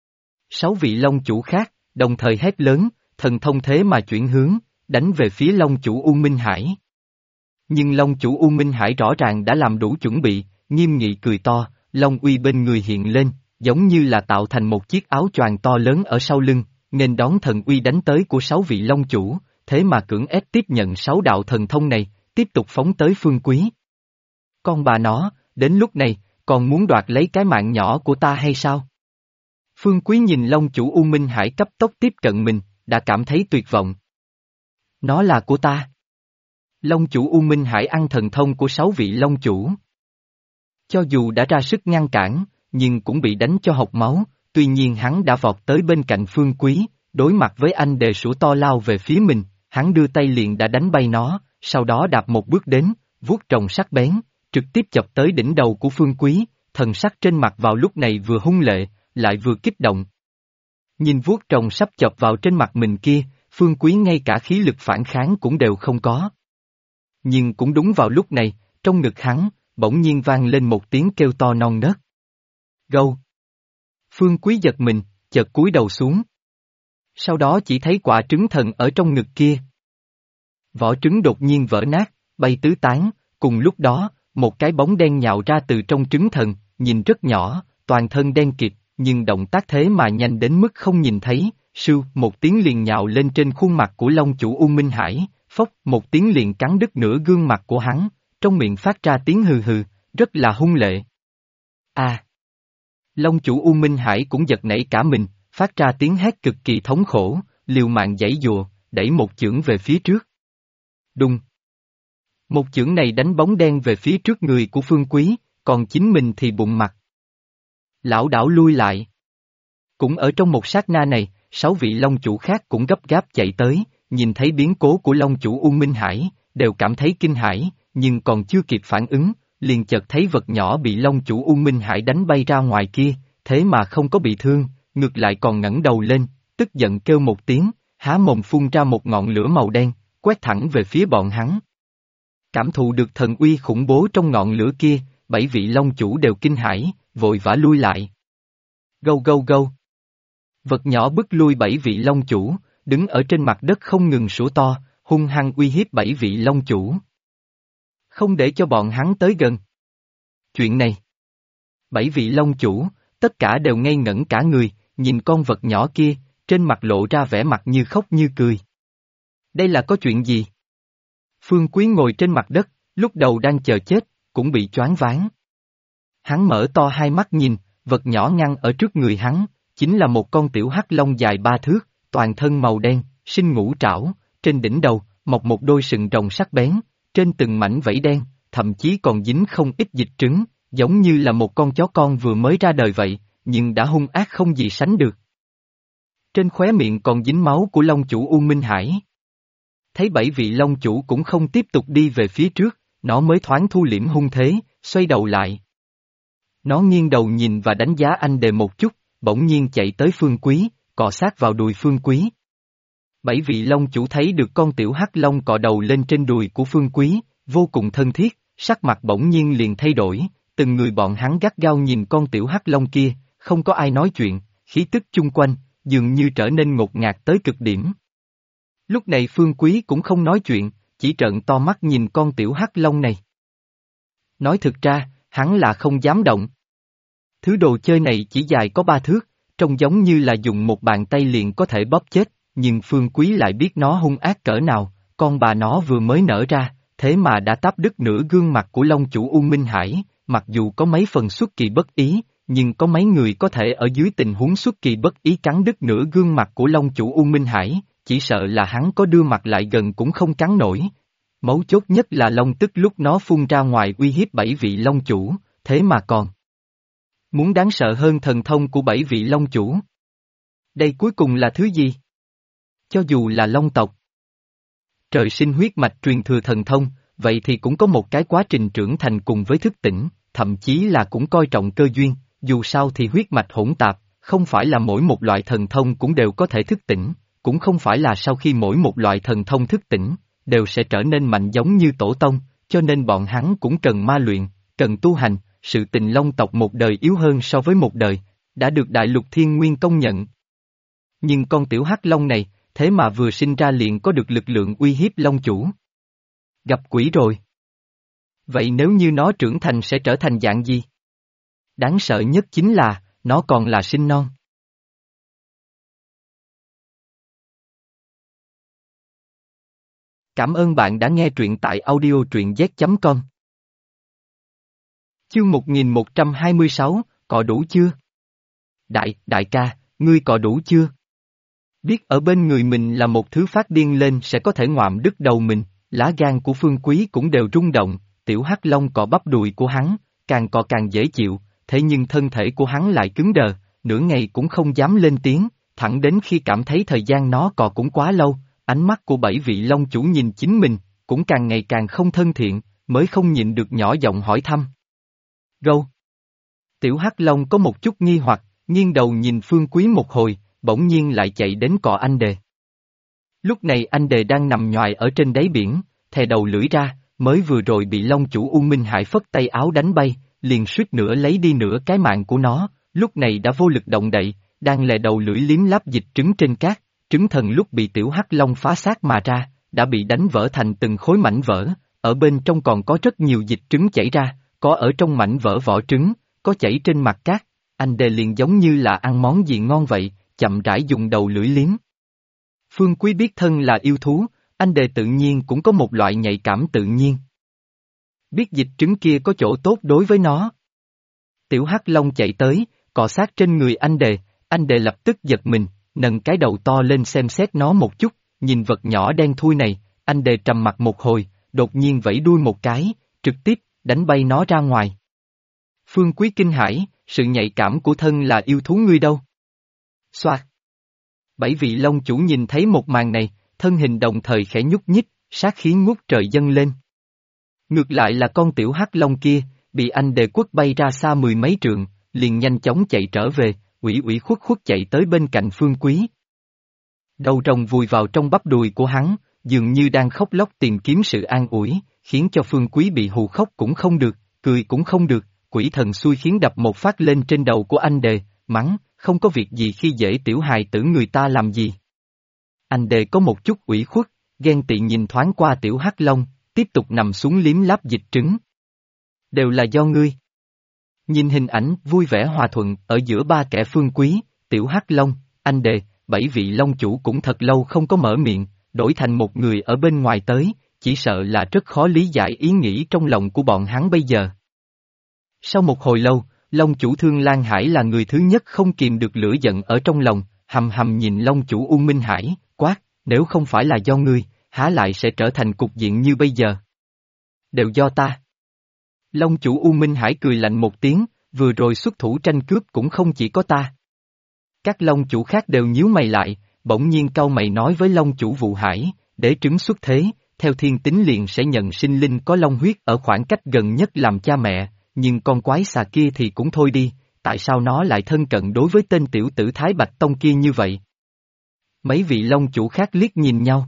6 vị Long chủ khác, đồng thời hét lớn, thần thông thế mà chuyển hướng, đánh về phía Long chủ U Minh Hải. Nhưng Long chủ U Minh Hải rõ ràng đã làm đủ chuẩn bị, nghiêm nghị cười to, Long uy bên người hiện lên, giống như là tạo thành một chiếc áo choàng to lớn ở sau lưng, nên đón thần uy đánh tới của 6 vị Long chủ, thế mà cưỡng ép tiếp nhận 6 đạo thần thông này, tiếp tục phóng tới Phương Quý. Con bà nó, đến lúc này, còn muốn đoạt lấy cái mạng nhỏ của ta hay sao? Phương Quý nhìn Long chủ U Minh Hải cấp tốc tiếp cận mình, đã cảm thấy tuyệt vọng. Nó là của ta. Long chủ U Minh Hải ăn thần thông của 6 vị Long chủ. Cho dù đã ra sức ngăn cản, nhưng cũng bị đánh cho hộc máu, tuy nhiên hắn đã vọt tới bên cạnh Phương Quý, đối mặt với anh đề sủa to lao về phía mình, hắn đưa tay liền đã đánh bay nó, sau đó đạp một bước đến, vuốt rồng sắc bén, trực tiếp chọc tới đỉnh đầu của Phương Quý, thần sắc trên mặt vào lúc này vừa hung lệ, lại vừa kích động. Nhìn vuốt rồng sắp chọc vào trên mặt mình kia, Phương Quý ngay cả khí lực phản kháng cũng đều không có. Nhưng cũng đúng vào lúc này, trong ngực hắn, bỗng nhiên vang lên một tiếng kêu to non nớt. Gâu! Phương Quý giật mình, chợt cúi đầu xuống. Sau đó chỉ thấy quả trứng thần ở trong ngực kia. Vỏ trứng đột nhiên vỡ nát, bay tứ tán, cùng lúc đó, một cái bóng đen nhào ra từ trong trứng thần, nhìn rất nhỏ, toàn thân đen kịt, nhưng động tác thế mà nhanh đến mức không nhìn thấy, sưu, một tiếng liền nhào lên trên khuôn mặt của Long chủ U Minh Hải, phốc, một tiếng liền cắn đứt nửa gương mặt của hắn, trong miệng phát ra tiếng hừ hừ, rất là hung lệ. À! Long chủ U Minh Hải cũng giật nảy cả mình, phát ra tiếng hét cực kỳ thống khổ, liều mạng giãy giụa, đẩy một chưởng về phía trước. Đùng! Một chưởng này đánh bóng đen về phía trước người của Phương Quý, còn chính mình thì bụng mặt. Lão đảo lui lại. Cũng ở trong một sát na này, 6 vị Long chủ khác cũng gấp gáp chạy tới, nhìn thấy biến cố của Long chủ U Minh Hải, đều cảm thấy kinh hãi, nhưng còn chưa kịp phản ứng, liền chợt thấy vật nhỏ bị Long chủ U Minh Hải đánh bay ra ngoài kia, thế mà không có bị thương, ngược lại còn ngẩng đầu lên, tức giận kêu một tiếng, há mồm phun ra một ngọn lửa màu đen, quét thẳng về phía bọn hắn. Cảm thụ được thần uy khủng bố trong ngọn lửa kia, 7 vị Long chủ đều kinh hãi, vội vã lui lại. Gâu gâu gâu. Vật nhỏ bức lui 7 vị Long chủ, đứng ở trên mặt đất không ngừng sủa to, hung hăng uy hiếp 7 vị Long chủ. Không để cho bọn hắn tới gần. Chuyện này. 7 vị Long chủ, tất cả đều ngây ngẩn cả người, nhìn con vật nhỏ kia, trên mặt lộ ra vẻ mặt như khóc như cười. Đây là có chuyện gì? Phương Quý ngồi trên mặt đất, lúc đầu đang chờ chết, cũng bị choáng váng. Hắn mở to hai mắt nhìn, vật nhỏ ngăn ở trước người hắn, chính là một con tiểu hắc long dài 3 thước, toàn thân màu đen, sinh ngũ trảo, trên đỉnh đầu, mọc một đôi sừng rồng sắc bén, trên từng mảnh vảy đen, thậm chí còn dính không ít dịch trứng, giống như là một con chó con vừa mới ra đời vậy, nhưng đã hung ác không gì sánh được. Trên khóe miệng còn dính máu của Long chủ U Minh Hải. Thấy 7 vị Long chủ cũng không tiếp tục đi về phía trước, nó mới thoáng thu liễm hung thế, xoay đầu lại. Nó nghiêng đầu nhìn và đánh giá anh đề một chút, bỗng nhiên chạy tới Phương Quý, cọ sát vào đùi Phương Quý. 7 vị Long chủ thấy được con tiểu hắc long cọ đầu lên trên đùi của Phương Quý, vô cùng thân thiết, sắc mặt bỗng nhiên liền thay đổi, từng người bọn hắn gắt gao nhìn con tiểu hắc long kia, không có ai nói chuyện, khí tức chung quanh, dường như trở nên ngột ngạt tới cực điểm. Lúc này Phương Quý cũng không nói chuyện, chỉ trợn to mắt nhìn con tiểu hắc long này. Nói thực ra, hắn là không dám động. Thứ đồ chơi này chỉ dài có 3 thước, trông giống như là dùng một bàn tay liền có thể bóp chết, nhưng Phương Quý lại biết nó hung ác cỡ nào, con bà nó vừa mới nở ra, thế mà đã táp đứt nửa gương mặt của Long chủ U Minh Hải, mặc dù có mấy phần xuất kỳ bất ý, nhưng có mấy người có thể ở dưới tình huống xuất kỳ bất ý cắn đứt nửa gương mặt của Long chủ U Minh Hải, chỉ sợ là hắn có đưa mặt lại gần cũng không cắn nổi. Mấu chốt nhất là Long tức lúc nó phun ra ngoài uy hiếp 7 vị Long chủ, thế mà còn Muốn đáng sợ hơn thần thông của 7 vị Long Chủ. Đây cuối cùng là thứ gì? Cho dù là Long tộc trời sinh huyết mạch truyền thừa thần thông, vậy thì cũng có một cái quá trình trưởng thành cùng với thức tỉnh, thậm chí là cũng coi trọng cơ duyên, dù sao thì huyết mạch hỗn tạp, không phải là mỗi một loại thần thông cũng đều có thể thức tỉnh, cũng không phải là sau khi mỗi một loại thần thông thức tỉnh, đều sẽ trở nên mạnh giống như tổ tông, cho nên bọn hắn cũng cần ma luyện, cần tu hành, sự tình Long tộc một đời yếu hơn so với một đời, đã được Đại Lục Thiên Nguyên công nhận. Nhưng con tiểu hắc long này, thế mà vừa sinh ra liền có được lực lượng uy hiếp Long Chủ. Gặp quỷ rồi. Vậy nếu như nó trưởng thành sẽ trở thành dạng gì? Đáng sợ nhất chính là, nó còn là sinh non. Cảm ơn bạn đã nghe truyện tại audio truyện z.com. Chương 1126, cọ đủ chưa? Đại ca, ngươi cọ đủ chưa? Biết ở bên người mình là một thứ phát điên lên sẽ có thể ngoạm đứt đầu mình, lá gan của Phương Quý cũng đều rung động, tiểu hắc long cọ bắp đùi của hắn, càng cọ càng dễ chịu, thế nhưng thân thể của hắn lại cứng đờ, nửa ngày cũng không dám lên tiếng, thẳng đến khi cảm thấy thời gian nó cọ cũng quá lâu, ánh mắt của 7 vị long chủ nhìn chính mình, cũng càng ngày càng không thân thiện, mới không nhịn được nhỏ giọng hỏi thăm. Gâu! Tiểu hắc long có một chút nghi hoặc, nghiêng đầu nhìn Phương Quý một hồi, bỗng nhiên lại chạy đến cọ anh đề. Lúc này anh đề đang nằm nhoài ở trên đáy biển, thè đầu lưỡi ra, mới vừa rồi bị Long Chủ U Minh Hải phất tay áo đánh bay, liền suýt nữa lấy đi nửa cái mạng của nó, lúc này đã vô lực động đậy, đang lè đầu lưỡi liếm láp dịch trứng trên cát, trứng thần lúc bị tiểu hắc long phá xác mà ra, đã bị đánh vỡ thành từng khối mảnh vỡ, ở bên trong còn có rất nhiều dịch trứng chảy ra, có ở trong mảnh vỡ vỏ trứng, có chảy trên mặt cát, anh đề liền giống như là ăn món gì ngon vậy, chậm rãi dùng đầu lưỡi liếm. Phương Quý biết thân là yêu thú, anh đề tự nhiên cũng có một loại nhạy cảm tự nhiên. Biết dịch trứng kia có chỗ tốt đối với nó. Tiểu hắc long chạy tới, cọ sát trên người anh đề lập tức giật mình, nâng cái đầu to lên xem xét nó một chút, nhìn vật nhỏ đen thui này, anh đề trầm mặt một hồi, đột nhiên vẫy đuôi một cái, trực tiếp, đánh bay nó ra ngoài. Phương Quý kinh hãi, sự nhạy cảm của thân là yêu thú ngươi đâu? Xoạt! 7 vị long chủ nhìn thấy một màn này, thân hình đồng thời khẽ nhúc nhích, sát khí ngút trời dâng lên. Ngược lại là con tiểu hắc long kia, bị anh đề quất bay ra xa 10 mấy trượng, liền nhanh chóng chạy trở về, ủy khuất chạy tới bên cạnh Phương Quý. Đầu rồng vùi vào trong bắp đùi của hắn, dường như đang khóc lóc tìm kiếm sự an ủi, khiến cho Phương Quý bị hù khóc cũng không được, cười cũng không được, quỷ thần xui khiến đập một phát lên trên đầu của anh đề, mắng, không có việc gì khi dễ tiểu hài tử người ta làm gì. Anh đề có một chút ủy khuất, ghen tị nhìn thoáng qua tiểu hắc long, tiếp tục nằm xuống liếm láp dịch trứng. Đều là do ngươi. Nhìn hình ảnh vui vẻ hòa thuận ở giữa ba kẻ Phương Quý, tiểu hắc long, anh đề, 7 vị long chủ cũng thật lâu không có mở miệng, đổi thành một người ở bên ngoài tới, chỉ sợ là rất khó lý giải ý nghĩ trong lòng của bọn hắn bây giờ. Sau một hồi lâu, Long chủ Thương Lan Hải là người thứ nhất không kìm được lửa giận ở trong lòng, hầm hầm nhìn Long chủ U Minh Hải, quát, nếu không phải là do ngươi, há lại sẽ trở thành cục diện như bây giờ. Đều do ta. Long chủ U Minh Hải cười lạnh một tiếng, vừa rồi xuất thủ tranh cướp cũng không chỉ có ta. Các Long chủ khác đều nhíu mày lại, bỗng nhiên cau mày nói với Long chủ Vụ Hải, để trứng xuất thế, theo thiên tính liền sẽ nhận sinh linh có long huyết ở khoảng cách gần nhất làm cha mẹ. Nhưng con quái xà kia thì cũng thôi đi, tại sao nó lại thân cận đối với tên tiểu tử Thái Bạch Tông kia như vậy? Mấy vị long chủ khác liếc nhìn nhau.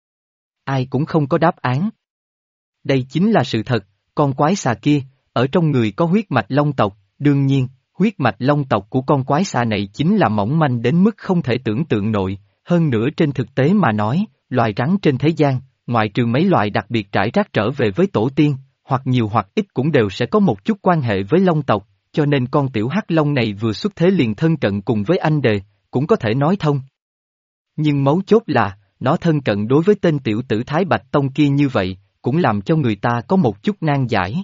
Ai cũng không có đáp án. Đây chính là sự thật, con quái xà kia, ở trong người có huyết mạch long tộc, đương nhiên, huyết mạch long tộc của con quái xà này chính là mỏng manh đến mức không thể tưởng tượng nổi, hơn nữa trên thực tế mà nói, loài rắn trên thế gian, ngoại trừ mấy loài đặc biệt trải rác trở về với tổ tiên, hoặc nhiều hoặc ít cũng đều sẽ có một chút quan hệ với long tộc, cho nên con tiểu hắc long này vừa xuất thế liền thân cận cùng với anh đề, cũng có thể nói thông. Nhưng mấu chốt là, nó thân cận đối với tên tiểu tử Thái Bạch Tông kia như vậy, cũng làm cho người ta có một chút nan giải.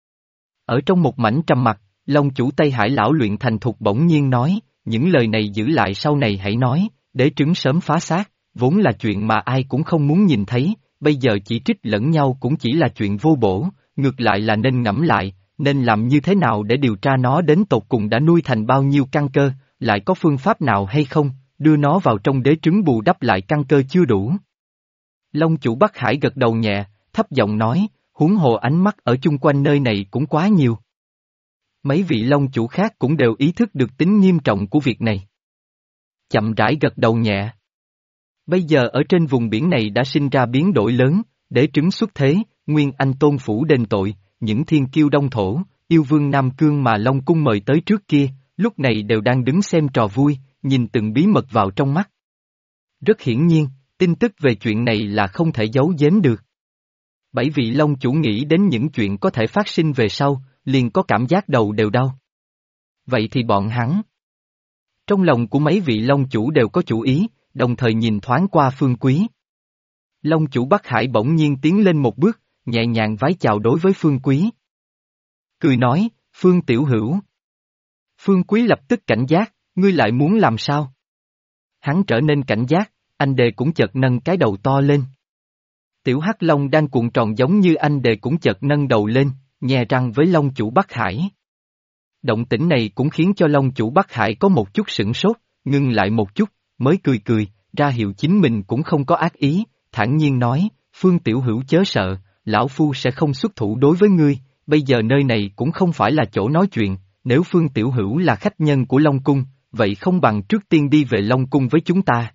Ở trong một mảnh trầm mặc, Long chủ Tây Hải lão luyện thành thục bỗng nhiên nói, những lời này giữ lại sau này hãy nói, để trứng sớm phá xác, vốn là chuyện mà ai cũng không muốn nhìn thấy, bây giờ chỉ trích lẫn nhau cũng chỉ là chuyện vô bổ. Ngược lại là nên ngẫm lại, nên làm như thế nào để điều tra nó đến tột cùng đã nuôi thành bao nhiêu căn cơ, lại có phương pháp nào hay không, đưa nó vào trong đế trứng bù đắp lại căn cơ chưa đủ. Long chủ Bắc Hải gật đầu nhẹ, thấp giọng nói, huống hồ ánh mắt ở chung quanh nơi này cũng quá nhiều. Mấy vị long chủ khác cũng đều ý thức được tính nghiêm trọng của việc này. Chậm rãi gật đầu nhẹ. Bây giờ ở trên vùng biển này đã sinh ra biến đổi lớn, đế trứng xuất thế, Nguyên Anh Tôn Phủ đền tội, những thiên kiêu đông thổ, yêu vương Nam Cương mà Long Cung mời tới trước kia, lúc này đều đang đứng xem trò vui, nhìn từng bí mật vào trong mắt. Rất hiển nhiên, tin tức về chuyện này là không thể giấu giếm được. Bảy vị Long chủ nghĩ đến những chuyện có thể phát sinh về sau, liền có cảm giác đầu đều đau. Vậy thì bọn hắn. Trong lòng của mấy vị Long chủ đều có chủ ý, đồng thời nhìn thoáng qua Phương Quý. Long chủ Bắc Hải bỗng nhiên tiến lên một bước, nhẹ nhàng vái chào đối với Phương Quý. Cười nói, Phương Tiểu Hữu. Phương Quý lập tức cảnh giác, ngươi lại muốn làm sao? Hắn trở nên cảnh giác, anh đề cũng chợt nâng cái đầu to lên. Tiểu Hắc Long đang cuộn tròn giống như anh đề cũng chợt nâng đầu lên, nhè răng với Long chủ Bắc Hải. Động tĩnh này cũng khiến cho Long chủ Bắc Hải có một chút sửng sốt, ngưng lại một chút, mới cười cười, ra hiệu chính mình cũng không có ác ý, thản nhiên nói, Phương Tiểu Hữu chớ sợ, lão phu sẽ không xuất thủ đối với ngươi, bây giờ nơi này cũng không phải là chỗ nói chuyện, nếu Phương Tiểu Hữu là khách nhân của Long Cung, vậy không bằng trước tiên đi về Long Cung với chúng ta.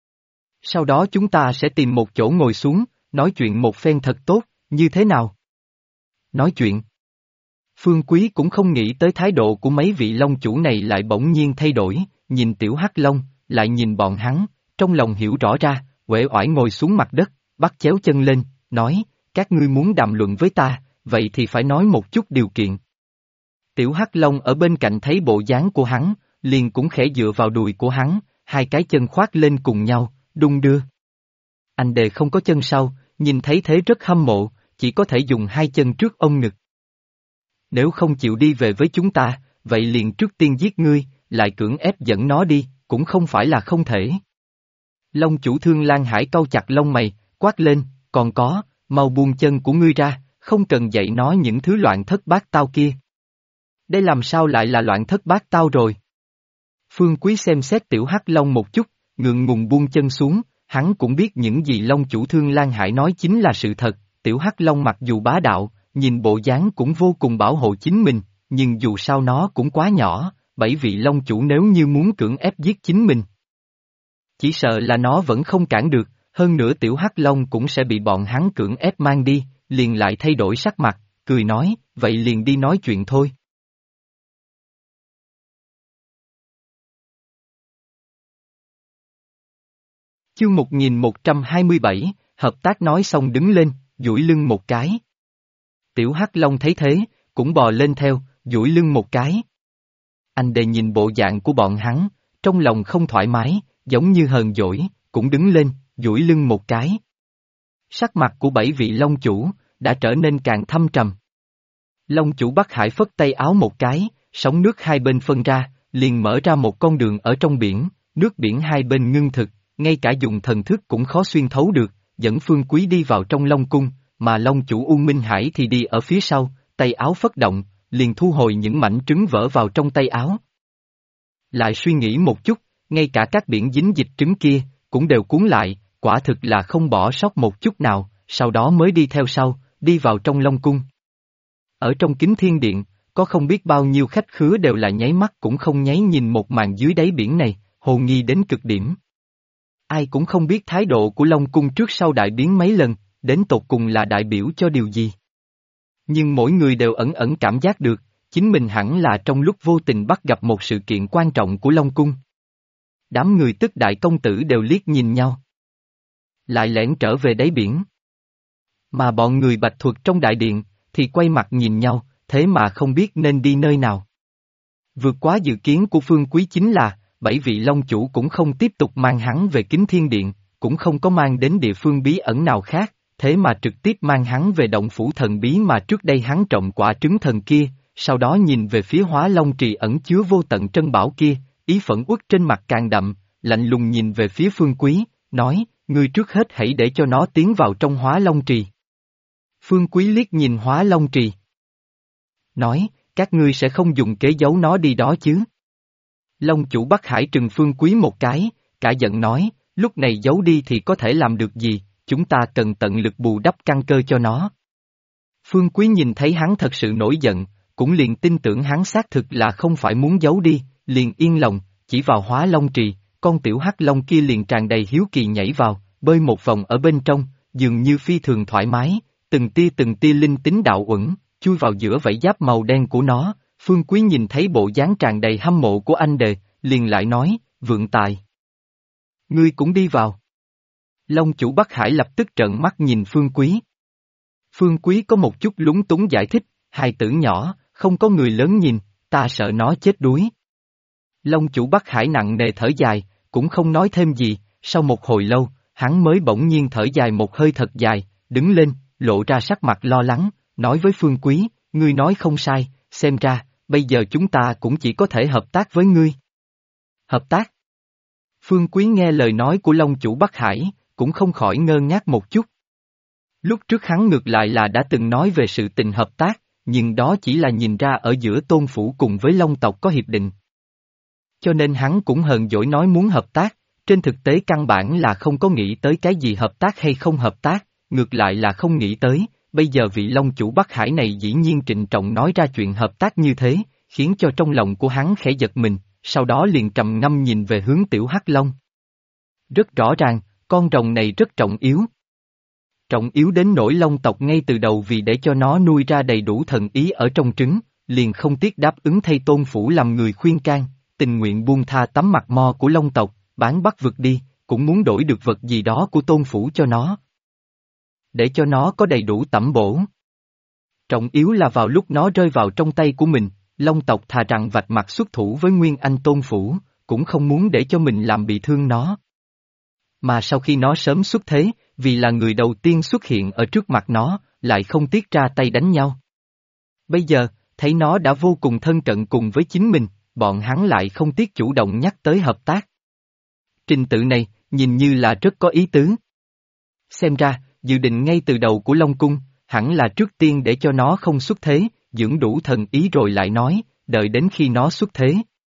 Sau đó chúng ta sẽ tìm một chỗ ngồi xuống, nói chuyện một phen thật tốt, như thế nào? Nói chuyện. Phương Quý cũng không nghĩ tới thái độ của mấy vị Long chủ này lại bỗng nhiên thay đổi, nhìn Tiểu Hắc Long, lại nhìn bọn hắn, trong lòng hiểu rõ ra, uể oải ngồi xuống mặt đất, bắt chéo chân lên, nói, các ngươi muốn đàm luận với ta, vậy thì phải nói một chút điều kiện. Tiểu Hắc Long ở bên cạnh thấy bộ dáng của hắn, liền cũng khẽ dựa vào đùi của hắn, hai cái chân khoác lên cùng nhau, đung đưa. Anh đề không có chân sau, nhìn thấy thế rất hâm mộ, chỉ có thể dùng hai chân trước ôm ngực. Nếu không chịu đi về với chúng ta, vậy liền trước tiên giết ngươi, lại cưỡng ép dẫn nó đi, cũng không phải là không thể. Long chủ Thương Lan Hải cau chặt lông mày, quát lên, còn có, mau buông chân của ngươi ra, không cần dạy nó những thứ loạn thất bát tao kia. Đây làm sao lại là loạn thất bát tao rồi? Phương Quý xem xét Tiểu Hắc Long một chút, ngượng ngùng buông chân xuống, hắn cũng biết những gì Long chủ Thương Lan Hải nói chính là sự thật, Tiểu Hắc Long mặc dù bá đạo, nhìn bộ dáng cũng vô cùng bảo hộ chính mình, nhưng dù sao nó cũng quá nhỏ, bảy vị Long chủ nếu như muốn cưỡng ép giết chính mình. Chỉ sợ là nó vẫn không cản được, hơn nữa Tiểu Hắc Long cũng sẽ bị bọn hắn cưỡng ép mang đi, liền lại thay đổi sắc mặt, cười nói, vậy liền đi nói chuyện thôi. Chương 1127, hợp tác nói xong đứng lên, duỗi lưng một cái. Tiểu Hắc Long thấy thế, cũng bò lên theo, duỗi lưng một cái. Anh đề nhìn bộ dạng của bọn hắn, trong lòng không thoải mái, giống như hờn dỗi, cũng đứng lên, duỗi lưng một cái. Sắc mặt của bảy vị Long chủ, đã trở nên càng thâm trầm. Long chủ Bắc Hải phất tay áo một cái, sóng nước hai bên phân ra, liền mở ra một con đường ở trong biển, nước biển hai bên ngưng thực, ngay cả dùng thần thức cũng khó xuyên thấu được, dẫn Phương Quý đi vào trong Long Cung, mà Long chủ U Minh Hải thì đi ở phía sau, tay áo phất động, liền thu hồi những mảnh trứng vỡ vào trong tay áo. Lại suy nghĩ một chút, ngay cả các biển dính dịch trứng kia, cũng đều cuốn lại, quả thực là không bỏ sót một chút nào, sau đó mới đi theo sau, đi vào trong Long Cung. Ở trong Kính Thiên Điện, có không biết bao nhiêu khách khứa đều là nháy mắt cũng không nháy nhìn một màn dưới đáy biển này, hồ nghi đến cực điểm. Ai cũng không biết thái độ của Long Cung trước sau đại biến mấy lần, đến tột cùng là đại biểu cho điều gì. Nhưng mỗi người đều ẩn ẩn cảm giác được, chính mình hẳn là trong lúc vô tình bắt gặp một sự kiện quan trọng của Long Cung. Đám người tức đại công tử đều liếc nhìn nhau. Lại lẻn trở về đáy biển. Mà bọn người Bạch Thuật trong đại điện, thì quay mặt nhìn nhau, thế mà không biết nên đi nơi nào. Vượt quá dự kiến của Phương Quý chính là, bảy vị Long chủ cũng không tiếp tục mang hắn về Kính Thiên Điện, cũng không có mang đến địa phương bí ẩn nào khác, thế mà trực tiếp mang hắn về động phủ thần bí mà trước đây hắn trộm quả trứng thần kia, sau đó nhìn về phía Hóa Long Trì ẩn chứa vô tận trân bảo kia, ý phẫn uất trên mặt càng đậm, lạnh lùng nhìn về phía Phương Quý, nói, ngươi trước hết hãy để cho nó tiến vào trong Hóa Long Trì. Phương Quý liếc nhìn Hóa Long Trì. nói, các ngươi sẽ không dùng kế giấu nó đi đó chứ. Long chủ Bắc Hải trừng Phương Quý một cái, cả giận nói, lúc này giấu đi thì có thể làm được gì, chúng ta cần tận lực bù đắp căn cơ cho nó. Phương Quý nhìn thấy hắn thật sự nổi giận, cũng liền tin tưởng hắn xác thực là không phải muốn giấu đi, liền yên lòng, chỉ vào Hóa Long Trì, con tiểu hắc long kia liền tràn đầy hiếu kỳ nhảy vào, bơi một vòng ở bên trong, dường như phi thường thoải mái, từng tia linh tính đạo uẩn, chui vào giữa vảy giáp màu đen của nó. Phương Quý nhìn thấy bộ dáng tràn đầy hâm mộ của anh đề, liền lại nói, vượng tài. Ngươi cũng đi vào. Long chủ Bắc Hải lập tức trợn mắt nhìn Phương Quý. Phương Quý có một chút lúng túng giải thích, hài tử nhỏ, không có người lớn nhìn, ta sợ nó chết đuối. Long chủ Bắc Hải nặng nề thở dài, cũng không nói thêm gì, sau một hồi lâu, hắn mới bỗng nhiên thở dài một hơi thật dài, đứng lên, lộ ra sắc mặt lo lắng, nói với Phương Quý, ngươi nói không sai, xem ra, bây giờ chúng ta cũng chỉ có thể hợp tác với ngươi. Hợp tác? Phương Quý nghe lời nói của Long chủ Bắc Hải, cũng không khỏi ngơ ngác một chút. Lúc trước hắn ngược lại là đã từng nói về sự tình hợp tác, nhưng đó chỉ là nhìn ra ở giữa Tôn Phủ cùng với Long tộc có hiệp định. Cho nên hắn cũng hờn dỗi nói muốn hợp tác, trên thực tế căn bản là không có nghĩ tới cái gì hợp tác hay không hợp tác, ngược lại là không nghĩ tới, bây giờ vị Long chủ Bắc Hải này dĩ nhiên trịnh trọng nói ra chuyện hợp tác như thế, khiến cho trong lòng của hắn khẽ giật mình, sau đó liền trầm ngâm nhìn về hướng tiểu hắc long. Rất rõ ràng, con rồng này rất trọng yếu. Trọng yếu đến nỗi Long tộc ngay từ đầu vì để cho nó nuôi ra đầy đủ thần ý ở trong trứng, liền không tiếc đáp ứng thay Tôn Phủ làm người khuyên can, tình nguyện buông tha tấm mặt mo của Long tộc, bán Bắc vực đi, cũng muốn đổi được vật gì đó của Tôn Phủ cho nó. Để cho nó có đầy đủ tẩm bổ. Trọng yếu là vào lúc nó rơi vào trong tay của mình, Long tộc thà rằng vạch mặt xuất thủ với Nguyên Anh Tôn Phủ, cũng không muốn để cho mình làm bị thương nó. Mà sau khi nó sớm xuất thế, vì là người đầu tiên xuất hiện ở trước mặt nó, lại không tiếc ra tay đánh nhau. Bây giờ, thấy nó đã vô cùng thân cận cùng với chính mình, bọn hắn lại không tiếc chủ động nhắc tới hợp tác. Trình tự này, nhìn như là rất có ý tứ. Xem ra, dự định ngay từ đầu của Long Cung, hẳn là trước tiên để cho nó không xuất thế, dưỡng đủ thần ý rồi lại nói, đợi đến khi nó xuất thế.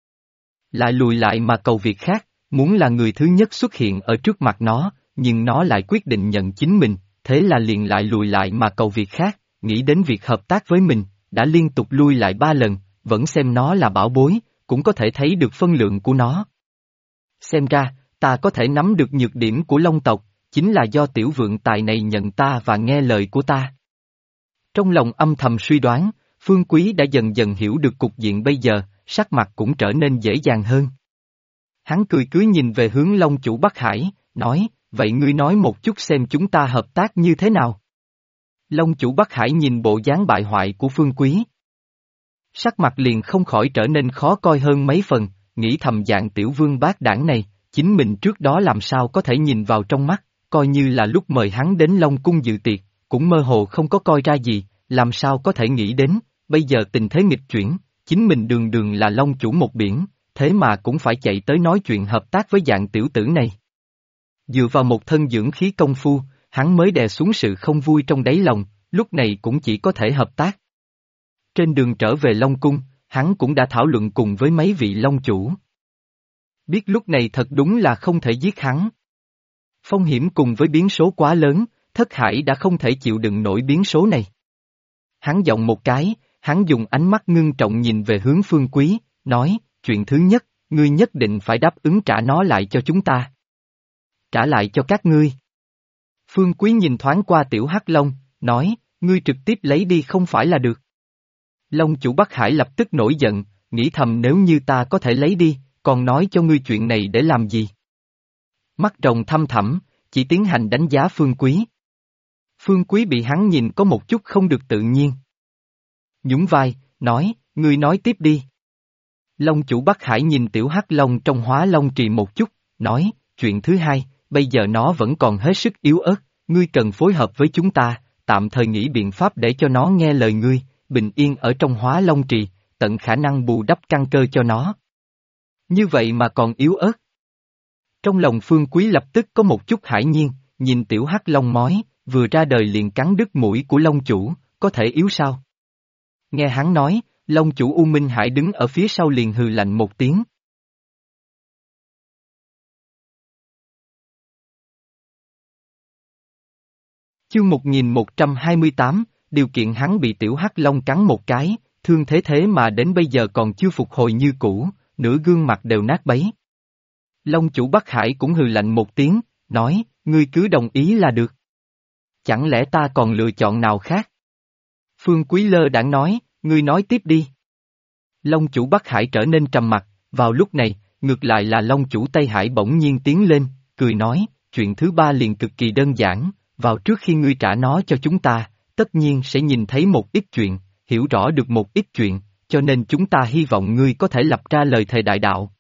Lại lùi lại mà cầu việc khác, muốn là người thứ nhất xuất hiện ở trước mặt nó, nhưng nó lại quyết định nhận chính mình, thế là liền lại lùi lại mà cầu việc khác, nghĩ đến việc hợp tác với mình, đã liên tục lui lại 3 lần, vẫn xem nó là bảo bối, cũng có thể thấy được phân lượng của nó. Xem ra, ta có thể nắm được nhược điểm của Long tộc, chính là do tiểu vượng tài này nhận ta và nghe lời của ta. Trong lòng âm thầm suy đoán, Phương Quý đã dần dần hiểu được cục diện bây giờ, sắc mặt cũng trở nên dễ dàng hơn. Hắn cười cưới nhìn về hướng Long chủ Bắc Hải, nói, vậy ngươi nói một chút xem chúng ta hợp tác như thế nào. Long chủ Bắc Hải nhìn bộ dáng bại hoại của Phương Quý. Sắc mặt liền không khỏi trở nên khó coi hơn mấy phần, nghĩ thầm dạng tiểu vương bát đảng này, chính mình trước đó làm sao có thể nhìn vào trong mắt, coi như là lúc mời hắn đến Long cung dự tiệc, cũng mơ hồ không có coi ra gì, làm sao có thể nghĩ đến, bây giờ tình thế nghịch chuyển, chính mình đường đường là Long chủ một biển, thế mà cũng phải chạy tới nói chuyện hợp tác với dạng tiểu tử này. Dựa vào một thân dưỡng khí công phu, hắn mới đè xuống sự không vui trong đáy lòng, lúc này cũng chỉ có thể hợp tác. Trên đường trở về Long cung, hắn cũng đã thảo luận cùng với mấy vị Long chủ. Biết lúc này thật đúng là không thể giết hắn. Phong hiểm cùng với biến số quá lớn, Thất Hải đã không thể chịu đựng nổi biến số này. Hắn giọng một cái, hắn dùng ánh mắt ngưng trọng nhìn về hướng Phương Quý, nói, chuyện thứ nhất, ngươi nhất định phải đáp ứng trả nó lại cho chúng ta. Trả lại cho các ngươi. Phương Quý nhìn thoáng qua tiểu hắc long, nói, ngươi trực tiếp lấy đi không phải là được. Long chủ Bắc Hải lập tức nổi giận, nghĩ thầm nếu như ta có thể lấy đi, còn nói cho ngươi chuyện này để làm gì? Mắt rồng thăm thẳm, chỉ tiến hành đánh giá Phương Quý. Phương Quý bị hắn nhìn có một chút không được tự nhiên. Nhún vai, nói, ngươi nói tiếp đi. Long chủ Bắc Hải nhìn tiểu hắc long trong Hóa Long Trì một chút, nói, chuyện thứ hai, bây giờ nó vẫn còn hết sức yếu ớt, ngươi cần phối hợp với chúng ta, tạm thời nghĩ biện pháp để cho nó nghe lời ngươi, bình yên ở trong Hóa Long Trì, tận khả năng bù đắp căn cơ cho nó. Như vậy mà còn yếu ớt. Trong lòng Phương Quý lập tức có một chút hãi nhiên, nhìn tiểu hắc long mói, vừa ra đời liền cắn đứt mũi của long chủ, có thể yếu sao? Nghe hắn nói, Long chủ U Minh Hải đứng ở phía sau liền hừ lạnh một tiếng. Chương 1128, điều kiện hắn bị tiểu hắc long cắn một cái, thương thế thế mà đến bây giờ còn chưa phục hồi như cũ, nửa gương mặt đều nát bấy. Long chủ Bắc Hải cũng hừ lạnh một tiếng, nói, ngươi cứ đồng ý là được. Chẳng lẽ ta còn lựa chọn nào khác? Phương Quý lơ đãng nói, ngươi nói tiếp đi. Long chủ Bắc Hải trở nên trầm mặc, vào lúc này, ngược lại là Long chủ Tây Hải bỗng nhiên tiến lên, cười nói, chuyện thứ ba liền cực kỳ đơn giản, vào trước khi ngươi trả nó cho chúng ta, tất nhiên sẽ nhìn thấy một ít chuyện, hiểu rõ được một ít chuyện, cho nên chúng ta hy vọng ngươi có thể lập ra lời thề đại đạo.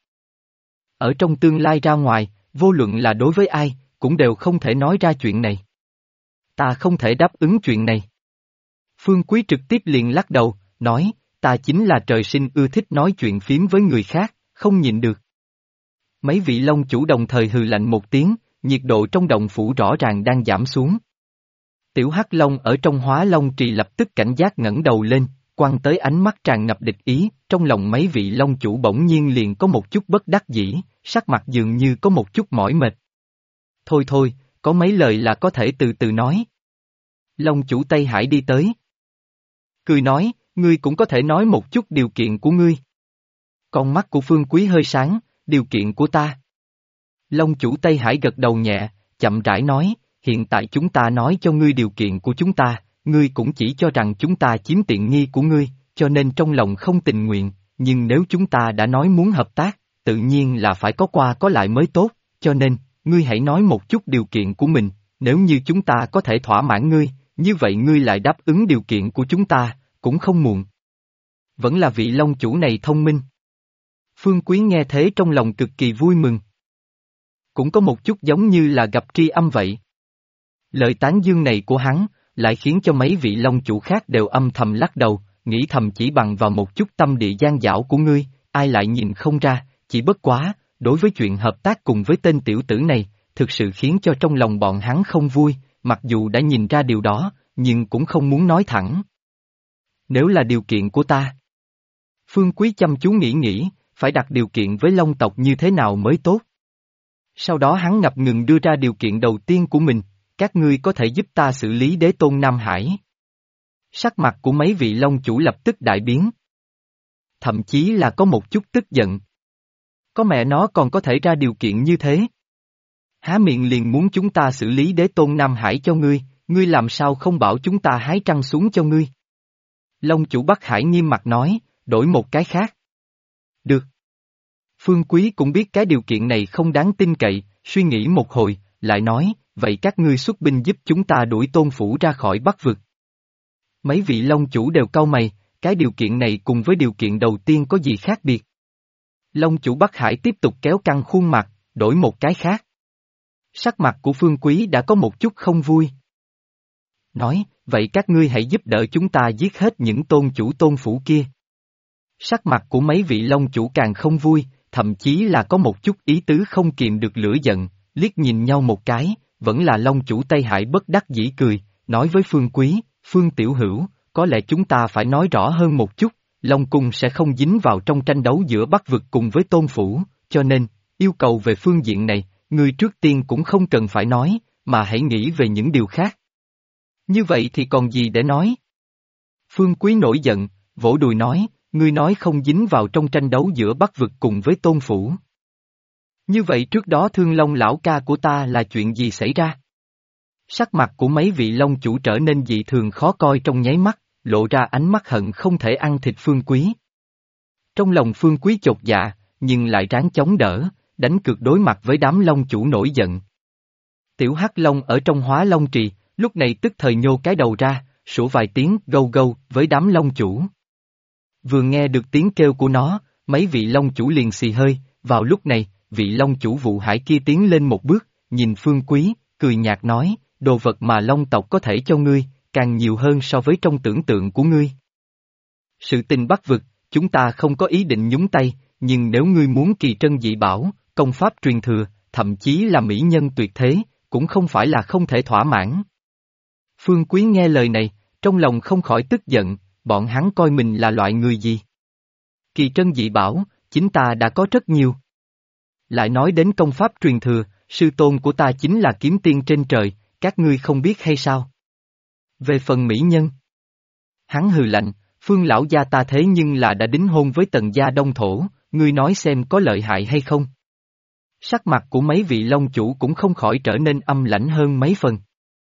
Ở trong tương lai ra ngoài, vô luận là đối với ai, cũng đều không thể nói ra chuyện này. Ta không thể đáp ứng chuyện này. Phương Quý trực tiếp liền lắc đầu, nói, ta chính là trời sinh ưa thích nói chuyện phiếm với người khác, không nhịn được. Mấy vị Long chủ đồng thời hừ lạnh một tiếng, nhiệt độ trong động phủ rõ ràng đang giảm xuống. Tiểu Hắc Long ở trong Hóa Long Trì lập tức cảnh giác ngẩng đầu lên, quăng tới ánh mắt tràn ngập địch ý, trong lòng mấy vị Long chủ bỗng nhiên liền có một chút bất đắc dĩ, sắc mặt dường như có một chút mỏi mệt. Thôi thôi, có mấy lời là có thể từ từ nói. Long chủ Tây Hải đi tới. Cười nói, ngươi cũng có thể nói một chút điều kiện của ngươi. Con mắt của Phương Quý hơi sáng, điều kiện của ta. Long chủ Tây Hải gật đầu nhẹ, chậm rãi nói, hiện tại chúng ta nói cho ngươi điều kiện của chúng ta, ngươi cũng chỉ cho rằng chúng ta chiếm tiện nghi của ngươi, cho nên trong lòng không tình nguyện, nhưng nếu chúng ta đã nói muốn hợp tác, tự nhiên là phải có qua có lại mới tốt, cho nên, ngươi hãy nói một chút điều kiện của mình, nếu như chúng ta có thể thỏa mãn ngươi, như vậy ngươi lại đáp ứng điều kiện của chúng ta, cũng không muộn. Vẫn là vị Long chủ này thông minh. Phương Quý nghe thế trong lòng cực kỳ vui mừng. Cũng có một chút giống như là gặp tri âm vậy. Lời tán dương này của hắn, lại khiến cho mấy vị Long chủ khác đều âm thầm lắc đầu, nghĩ thầm chỉ bằng vào một chút tâm địa gian dảo của ngươi, ai lại nhìn không ra, chỉ bất quá, đối với chuyện hợp tác cùng với tên tiểu tử này, thực sự khiến cho trong lòng bọn hắn không vui, mặc dù đã nhìn ra điều đó, nhưng cũng không muốn nói thẳng. Nếu là điều kiện của ta. Phương Quý chăm chú nghĩ, phải đặt điều kiện với Long tộc như thế nào mới tốt. Sau đó hắn ngập ngừng đưa ra điều kiện đầu tiên của mình, các ngươi có thể giúp ta xử lý Đế Tôn Nam Hải. Sắc mặt của mấy vị Long chủ lập tức đại biến. Thậm chí là có một chút tức giận. Có mẹ nó còn có thể ra điều kiện như thế. Há miệng liền muốn chúng ta xử lý Đế Tôn Nam Hải cho ngươi, ngươi làm sao không bảo chúng ta hái trăng xuống cho ngươi. Long chủ Bắc Hải nghiêm mặt nói, đổi một cái khác. Được. Phương Quý cũng biết cái điều kiện này không đáng tin cậy, suy nghĩ một hồi, lại nói, vậy các ngươi xuất binh giúp chúng ta đuổi Tôn Phủ ra khỏi Bắc Vực. Mấy vị Long chủ đều cau mày, cái điều kiện này cùng với điều kiện đầu tiên có gì khác biệt. Long chủ Bắc Hải tiếp tục kéo căng khuôn mặt, đổi một cái khác. Sắc mặt của Phương Quý đã có một chút không vui. Nói, vậy các ngươi hãy giúp đỡ chúng ta giết hết những tôn chủ Tôn Phủ kia. Sắc mặt của mấy vị Long chủ càng không vui, thậm chí là có một chút ý tứ không kìm được lửa giận, liếc nhìn nhau một cái, vẫn là Long chủ Tây Hải bất đắc dĩ cười, nói với Phương Quý, Phương Tiểu Hữu, có lẽ chúng ta phải nói rõ hơn một chút, Long Cung sẽ không dính vào trong tranh đấu giữa Bắc Vực cùng với Tôn Phủ, cho nên, yêu cầu về phương diện này, ngươi trước tiên cũng không cần phải nói, mà hãy nghĩ về những điều khác. Như vậy thì còn gì để nói? Phương Quý nổi giận, vỗ đùi nói, ngươi nói không dính vào trong tranh đấu giữa Bắc Vực cùng với Tôn Phủ. Như vậy trước đó Thương Long lão ca của ta là chuyện gì xảy ra? Sắc mặt của mấy vị Long chủ trở nên dị thường khó coi trong nháy mắt, lộ ra ánh mắt hận không thể ăn thịt Phương Quý. Trong lòng Phương Quý chột dạ, nhưng lại ráng chống đỡ, đánh cược đối mặt với đám Long chủ nổi giận. Tiểu Hắc Long ở trong Hóa Long Trì, lúc này tức thời nhô cái đầu ra, sủa vài tiếng gâu gâu với đám Long chủ. Vừa nghe được tiếng kêu của nó, mấy vị Long chủ liền xì hơi, vào lúc này, vị Long chủ Vụ Hải kia tiến lên một bước, nhìn Phương Quý, cười nhạt nói, đồ vật mà Long tộc có thể cho ngươi, càng nhiều hơn so với trong tưởng tượng của ngươi. Sự tình Bắc Vực, chúng ta không có ý định nhúng tay, nhưng nếu ngươi muốn kỳ trân dị bảo, công pháp truyền thừa, thậm chí là mỹ nhân tuyệt thế, cũng không phải là không thể thỏa mãn. Phương Quý nghe lời này, trong lòng không khỏi tức giận, bọn hắn coi mình là loại người gì? Kỳ trân dị bảo, chính ta đã có rất nhiều. Lại nói đến công pháp truyền thừa, sư tôn của ta chính là kiếm tiên trên trời, các ngươi không biết hay sao? Về phần mỹ nhân. Hắn hừ lạnh, Phương lão gia ta thế nhưng là đã đính hôn với Tần gia Đông Thổ, ngươi nói xem có lợi hại hay không? Sắc mặt của mấy vị long chủ cũng không khỏi trở nên âm lãnh hơn mấy phần.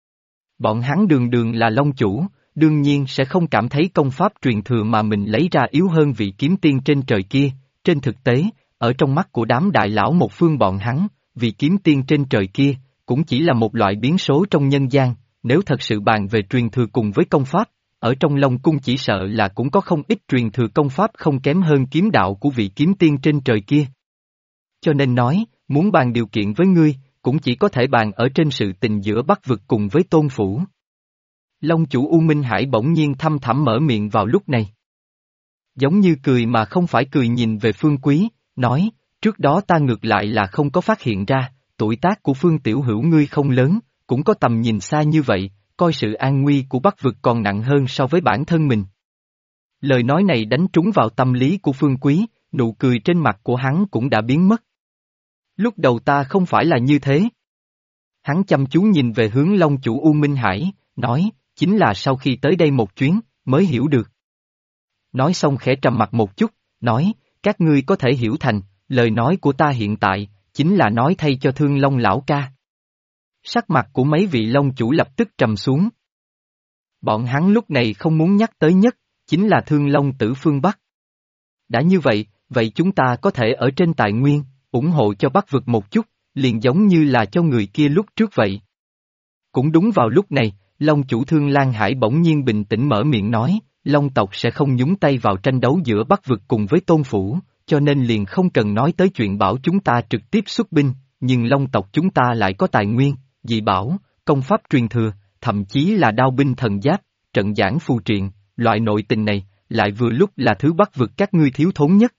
Bọn hắn đường đường là long chủ, đương nhiên sẽ không cảm thấy công pháp truyền thừa mà mình lấy ra yếu hơn vị kiếm tiên trên trời kia, trên thực tế, ở trong mắt của đám đại lão một phương bọn hắn, vị kiếm tiên trên trời kia, cũng chỉ là một loại biến số trong nhân gian, nếu thật sự bàn về truyền thừa cùng với công pháp, ở trong Long Cung chỉ sợ là cũng có không ít truyền thừa công pháp không kém hơn kiếm đạo của vị kiếm tiên trên trời kia. Cho nên nói, muốn bàn điều kiện với ngươi, cũng chỉ có thể bàn ở trên sự tình giữa Bắc vực cùng với Tôn Phủ. Long chủ U Minh Hải bỗng nhiên thăm thẳm mở miệng vào lúc này. Giống như cười mà không phải cười nhìn về Phương Quý, nói, trước đó ta ngược lại là không có phát hiện ra, tuổi tác của Phương Tiểu Hữu ngươi không lớn, cũng có tầm nhìn xa như vậy, coi sự an nguy của Bắc vực còn nặng hơn so với bản thân mình. Lời nói này đánh trúng vào tâm lý của Phương Quý, nụ cười trên mặt của hắn cũng đã biến mất. Lúc đầu ta không phải là như thế. Hắn chăm chú nhìn về hướng Long chủ U Minh Hải, nói, chính là sau khi tới đây một chuyến, mới hiểu được. Nói xong khẽ trầm mặt một chút, nói, các ngươi có thể hiểu thành, lời nói của ta hiện tại, chính là nói thay cho Thương Long lão ca. Sắc mặt của mấy vị Long chủ lập tức trầm xuống. Bọn hắn lúc này không muốn nhắc tới nhất, chính là Thương Long tử phương Bắc. Đã như vậy, vậy chúng ta có thể ở trên tài nguyên, ủng hộ cho Bắc vực một chút, liền giống như là cho người kia lúc trước vậy. Cũng đúng vào lúc này, Long chủ Thương Lan Hải bỗng nhiên bình tĩnh mở miệng nói, Long tộc sẽ không nhúng tay vào tranh đấu giữa Bắc vực cùng với Tôn Phủ, cho nên liền không cần nói tới chuyện bảo chúng ta trực tiếp xuất binh, nhưng Long tộc chúng ta lại có tài nguyên, dị bảo, công pháp truyền thừa, thậm chí là đao binh thần giáp, trận giảng phù triện, loại nội tình này, lại vừa lúc là thứ Bắc vực các ngươi thiếu thốn nhất.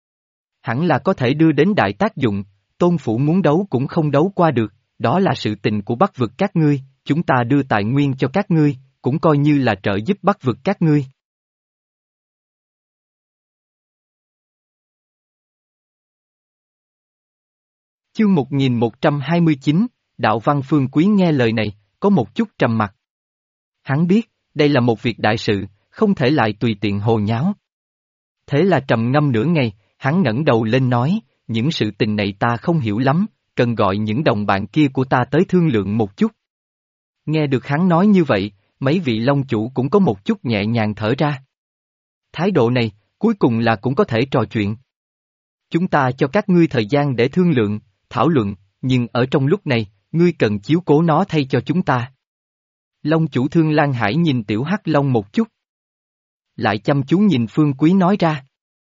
Hẳn là có thể đưa đến đại tác dụng, Tôn Phủ muốn đấu cũng không đấu qua được, đó là sự tình của Bắc vực các ngươi, chúng ta đưa tài nguyên cho các ngươi, cũng coi như là trợ giúp Bắc vực các ngươi. Chương 1129, Đạo Văn Phương Quý nghe lời này, có một chút trầm mặc. Hắn biết, đây là một việc đại sự, không thể lại tùy tiện hồ nháo. Thế là trầm ngâm nửa ngày, hắn ngẩng đầu lên nói, những sự tình này ta không hiểu lắm, cần gọi những đồng bạn kia của ta tới thương lượng một chút. Nghe được hắn nói như vậy, mấy vị long chủ cũng có một chút nhẹ nhàng thở ra. Thái độ này, cuối cùng là cũng có thể trò chuyện. Chúng ta cho các ngươi thời gian để thương lượng, thảo luận, nhưng ở trong lúc này, ngươi cần chiếu cố nó thay cho chúng ta. Long chủ Thương Lan Hải nhìn tiểu hắc long một chút. Lại chăm chú nhìn Phương Quý nói ra.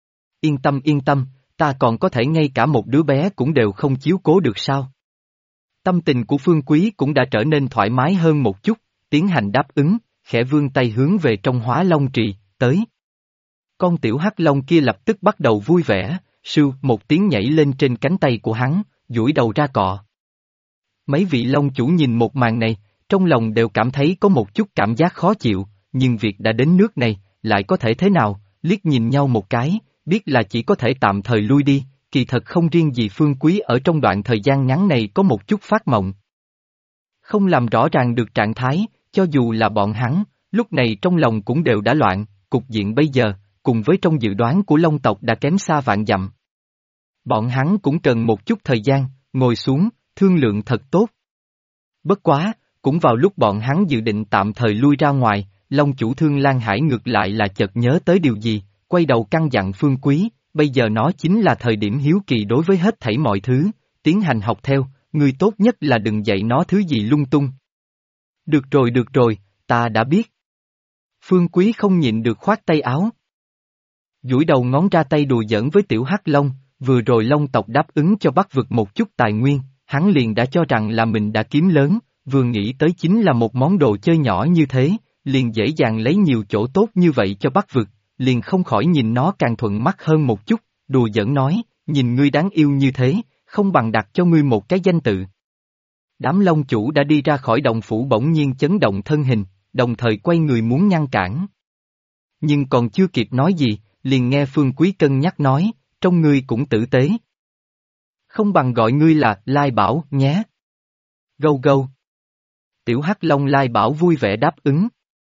Yên tâm, ta còn có thể ngay cả một đứa bé cũng đều không chiếu cố được sao. Tâm tình của Phương Quý cũng đã trở nên thoải mái hơn một chút, tiến hành đáp ứng, khẽ vươn tay hướng về trong Hóa Long Trì, tới. Con tiểu hắc long kia lập tức bắt đầu vui vẻ, sưu một tiếng nhảy lên trên cánh tay của hắn, duỗi đầu ra cọ. Mấy vị long chủ nhìn một màn này, trong lòng đều cảm thấy có một chút cảm giác khó chịu, nhưng việc đã đến nước này, lại có thể thế nào, liếc nhìn nhau một cái, biết là chỉ có thể tạm thời lui đi, kỳ thật không riêng gì Phương Quý ở trong đoạn thời gian ngắn này có một chút phát mộng. Không làm rõ ràng được trạng thái, cho dù là bọn hắn, lúc này trong lòng cũng đều đã loạn, cục diện bây giờ, cùng với trong dự đoán của Long tộc đã kém xa vạn dặm. Bọn hắn cũng cần một chút thời gian, ngồi xuống, thương lượng thật tốt. Bất quá, cũng vào lúc bọn hắn dự định tạm thời lui ra ngoài, Long chủ Thương Lan Hải ngược lại là chợt nhớ tới điều gì, quay đầu căn dặn Phương Quý, bây giờ nó chính là thời điểm hiếu kỳ đối với hết thảy mọi thứ, tiến hành học theo, người tốt nhất là đừng dạy nó thứ gì lung tung. Được rồi, ta đã biết. Phương Quý không nhịn được khoát tay áo. Duỗi đầu ngón ra tay đùa giỡn với tiểu hắc long, vừa rồi Long tộc đáp ứng cho Bắc vực một chút tài nguyên, hắn liền đã cho rằng là mình đã kiếm lớn, vừa nghĩ tới chính là một món đồ chơi nhỏ như thế, liền dễ dàng lấy nhiều chỗ tốt như vậy cho Bắc vực, liền không khỏi nhìn nó càng thuận mắt hơn một chút, đùa giỡn nói, nhìn ngươi đáng yêu như thế, không bằng đặt cho ngươi một cái danh tự. Đám long chủ đã đi ra khỏi động phủ bỗng nhiên chấn động thân hình, đồng thời quay người muốn ngăn cản. Nhưng còn chưa kịp nói gì, liền nghe Phương Quý cân nhắc nói, trông ngươi cũng tử tế. Không bằng gọi ngươi là Lai Bảo nhé. Gâu gâu. Tiểu Hắc Long Lai Bảo vui vẻ đáp ứng.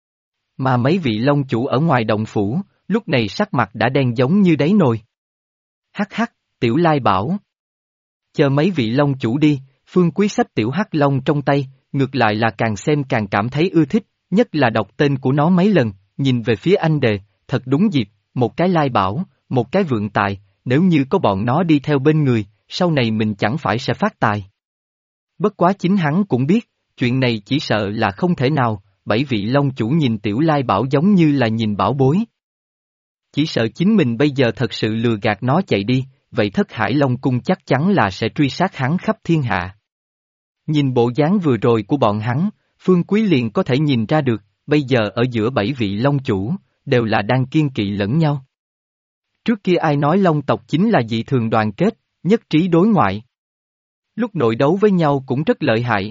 Mà mấy vị long chủ ở ngoài động phủ, lúc này sắc mặt đã đen giống như đáy nồi. Hắc hắc, Tiểu Lai Bảo. Chờ mấy vị long chủ đi, Phương Quý xách Tiểu Hắc Long trong tay, ngược lại là càng xem càng cảm thấy ưa thích, nhất là đọc tên của nó mấy lần, nhìn về phía anh đề, thật đúng dịp, một cái Lai Bảo, một cái vượng tài, nếu như có bọn nó đi theo bên người, sau này mình chẳng phải sẽ phát tài. Bất quá chính hắn cũng biết, chuyện này chỉ sợ là không thể nào, bảy vị long chủ nhìn Tiểu Lai Bảo giống như là nhìn bảo bối. Chỉ sợ chính mình bây giờ thật sự lừa gạt nó chạy đi, vậy Thất Hải Long Cung chắc chắn là sẽ truy sát hắn khắp thiên hạ. Nhìn bộ dáng vừa rồi của bọn hắn, Phương Quý liền có thể nhìn ra được, bây giờ ở giữa bảy vị long chủ, đều là đang kiên kỵ lẫn nhau. Trước kia ai nói long tộc chính là dị thường đoàn kết, nhất trí đối ngoại. Lúc nội đấu với nhau cũng rất lợi hại.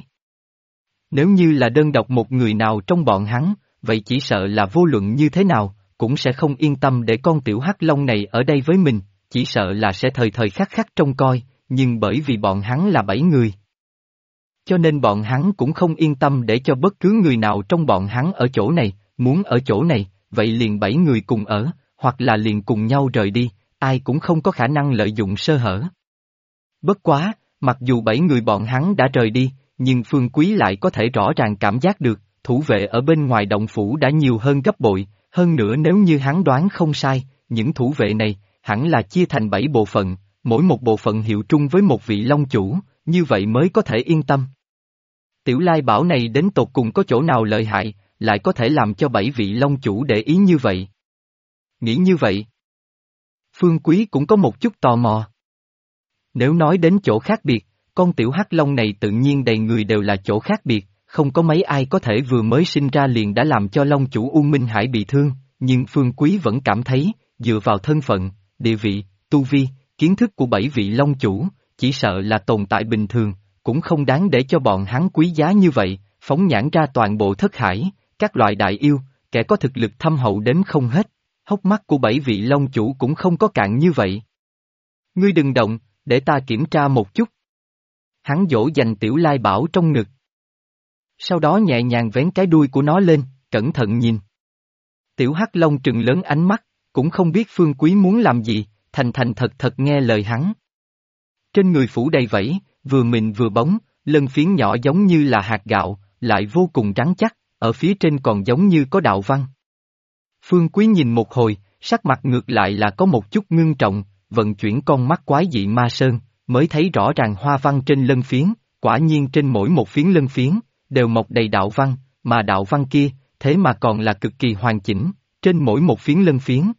Nếu như là đơn độc một người nào trong bọn hắn, vậy chỉ sợ là vô luận như thế nào, cũng sẽ không yên tâm để con tiểu hắc long này ở đây với mình, chỉ sợ là sẽ thời thời khắc khắc trông coi, nhưng bởi vì bọn hắn là 7 người. Cho nên bọn hắn cũng không yên tâm để cho bất cứ người nào trong bọn hắn ở chỗ này, muốn ở chỗ này, vậy liền 7 người cùng ở, hoặc là liền cùng nhau rời đi, ai cũng không có khả năng lợi dụng sơ hở. Bất quá, mặc dù 7 người bọn hắn đã rời đi, nhưng Phương Quý lại có thể rõ ràng cảm giác được, thủ vệ ở bên ngoài động phủ đã nhiều hơn gấp bội, hơn nữa nếu như hắn đoán không sai, những thủ vệ này, hẳn là chia thành 7 bộ phận, mỗi một bộ phận hiệu trung với một vị long chủ, như vậy mới có thể yên tâm. Tiểu Lai Bảo này đến tột cùng có chỗ nào lợi hại, lại có thể làm cho 7 vị long chủ để ý như vậy. Nghĩ như vậy, Phương Quý cũng có một chút tò mò. Nếu nói đến chỗ khác biệt, con tiểu hắc long này tự nhiên đầy người đều là chỗ khác biệt, không có mấy ai có thể vừa mới sinh ra liền đã làm cho long chủ U Minh Hải bị thương, nhưng Phương Quý vẫn cảm thấy, dựa vào thân phận, địa vị, tu vi, kiến thức của 7 vị long chủ, chỉ sợ là tồn tại bình thường, cũng không đáng để cho bọn hắn quý giá như vậy, phóng nhãn ra toàn bộ thất hải, các loại đại yêu, kẻ có thực lực thâm hậu đến không hết, hốc mắt của 7 vị long chủ cũng không có cạn như vậy. Ngươi đừng động, để ta kiểm tra một chút. Hắn dỗ dành Tiểu Lai Bảo trong ngực. Sau đó nhẹ nhàng vén cái đuôi của nó lên, cẩn thận nhìn. Tiểu Hắc Long trừng lớn ánh mắt, cũng không biết Phương Quý muốn làm gì, thành thành thật thật nghe lời hắn. Trên người phủ đầy vẫy, vừa mịn vừa bóng, lân phiến nhỏ giống như là hạt gạo, lại vô cùng rắn chắc, ở phía trên còn giống như có đạo văn. Phương Quý nhìn một hồi, sắc mặt ngược lại là có một chút ngưng trọng, vận chuyển con mắt quái dị ma sơn, mới thấy rõ ràng hoa văn trên lân phiến, quả nhiên trên mỗi một phiến lân phiến, đều mọc đầy đạo văn, mà đạo văn kia, thế mà còn là cực kỳ hoàn chỉnh, trên mỗi một phiến lân phiến.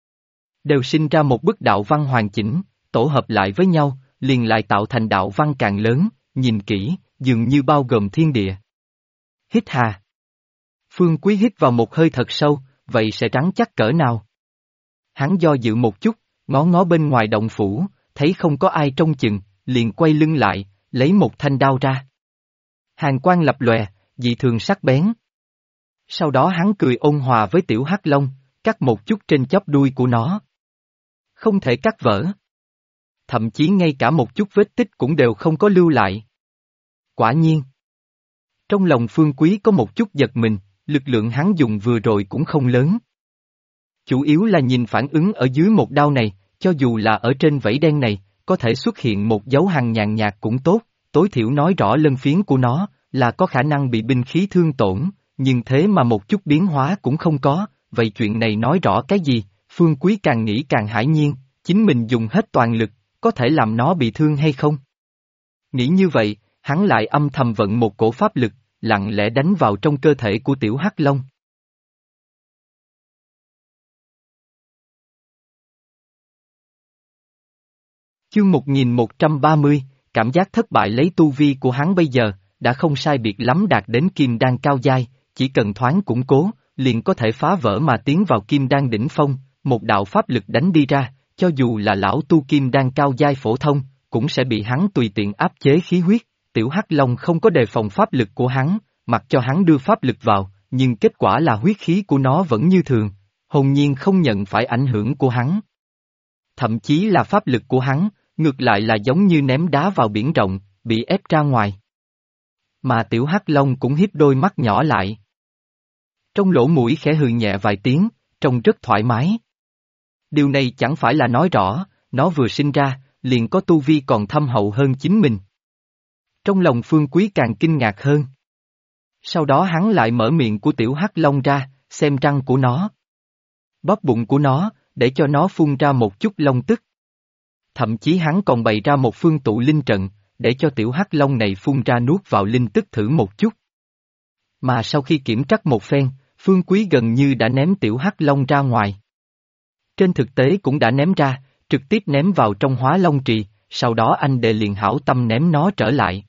Đều sinh ra một bức đạo văn hoàn chỉnh, tổ hợp lại với nhau, liền lại tạo thành đạo văn càng lớn, nhìn kỹ, dường như bao gồm thiên địa. Hít hà. Phương Quý hít vào một hơi thật sâu, vậy sẽ rắn chắc cỡ nào? Hắn do dự một chút, ngó ngó bên ngoài động phủ, thấy không có ai trông chừng, liền quay lưng lại, lấy một thanh đao ra. Hàn quang lập lòe, dị thường sắc bén. Sau đó hắn cười ôn hòa với tiểu hắc long, cắt một chút trên chóp đuôi của nó. Không thể cắt vỡ. Thậm chí ngay cả một chút vết tích cũng đều không có lưu lại. Quả nhiên. Trong lòng Phương Quý có một chút giật mình, lực lượng hắn dùng vừa rồi cũng không lớn. Chủ yếu là nhìn phản ứng ở dưới một đao này, cho dù là ở trên vảy đen này, có thể xuất hiện một dấu hằn nhàn nhạt cũng tốt, tối thiểu nói rõ lân phiến của nó, là có khả năng bị binh khí thương tổn, nhưng thế mà một chút biến hóa cũng không có, vậy chuyện này nói rõ cái gì? Phương Quý càng nghĩ càng hãi nhiên, chính mình dùng hết toàn lực, có thể làm nó bị thương hay không? Nghĩ như vậy, hắn lại âm thầm vận một cổ pháp lực, lặng lẽ đánh vào trong cơ thể của tiểu hắc long. Chương 1130, cảm giác thất bại lấy tu vi của hắn bây giờ, đã không sai biệt lắm đạt đến kim đan cao giai, chỉ cần thoáng củng cố, liền có thể phá vỡ mà tiến vào kim đan đỉnh phong, một đạo pháp lực đánh đi ra, cho dù là lão tu kim đan cao giai phổ thông, cũng sẽ bị hắn tùy tiện áp chế khí huyết, tiểu hắc long không có đề phòng pháp lực của hắn, mặc cho hắn đưa pháp lực vào, nhưng kết quả là huyết khí của nó vẫn như thường, hồn nhiên không nhận phải ảnh hưởng của hắn. Thậm chí là pháp lực của hắn, ngược lại là giống như ném đá vào biển rộng, bị ép ra ngoài. Mà tiểu hắc long cũng hiếp đôi mắt nhỏ lại. Trong lỗ mũi khẽ hừ nhẹ vài tiếng, trông rất thoải mái. Điều này chẳng phải là nói rõ, nó vừa sinh ra, liền có tu vi còn thâm hậu hơn chính mình. Trong lòng Phương Quý càng kinh ngạc hơn. Sau đó hắn lại mở miệng của tiểu hắc long ra, xem răng của nó. Bóp bụng của nó, để cho nó phun ra một chút long tức. Thậm chí hắn còn bày ra một phương tụ linh trận, để cho tiểu hắc long này phun ra nuốt vào linh tức thử một chút. Mà sau khi kiểm trắc một phen, Phương Quý gần như đã ném tiểu hắc long ra ngoài. Trên thực tế cũng đã ném ra, trực tiếp ném vào trong Hóa Long Trì, sau đó anh đệ liền hảo tâm ném nó trở lại.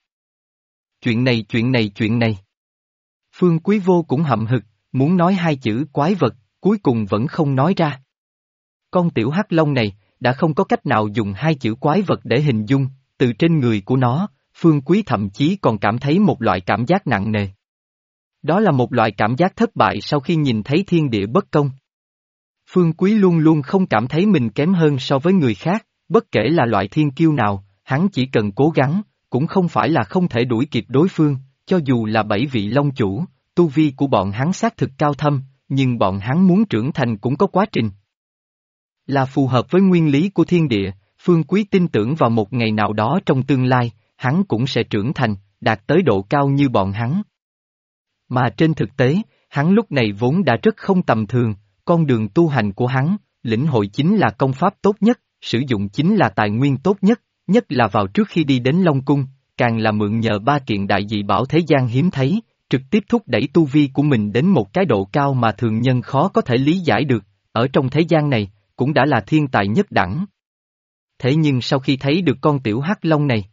Chuyện này. Phương Quý vô cũng hậm hực, muốn nói hai chữ quái vật, cuối cùng vẫn không nói ra. Con tiểu hắc long này, đã không có cách nào dùng hai chữ quái vật để hình dung, từ trên người của nó, Phương Quý thậm chí còn cảm thấy một loại cảm giác nặng nề. Đó là một loại cảm giác thất bại sau khi nhìn thấy thiên địa bất công. Phương Quý luôn luôn không cảm thấy mình kém hơn so với người khác, bất kể là loại thiên kiêu nào, hắn chỉ cần cố gắng, cũng không phải là không thể đuổi kịp đối phương, cho dù là 7 vị long chủ, tu vi của bọn hắn xác thực cao thâm, nhưng bọn hắn muốn trưởng thành cũng có quá trình. Là phù hợp với nguyên lý của thiên địa, Phương Quý tin tưởng vào một ngày nào đó trong tương lai, hắn cũng sẽ trưởng thành, đạt tới độ cao như bọn hắn. Mà trên thực tế, hắn lúc này vốn đã rất không tầm thường, con đường tu hành của hắn, lĩnh hội chính là công pháp tốt nhất, sử dụng chính là tài nguyên tốt nhất, nhất là vào trước khi đi đến Long Cung, càng là mượn nhờ 3 kiện đại dị bảo thế gian hiếm thấy, trực tiếp thúc đẩy tu vi của mình đến một cái độ cao mà thường nhân khó có thể lý giải được, ở trong thế gian này, cũng đã là thiên tài nhất đẳng. Thế nhưng sau khi thấy được con tiểu hắc long này,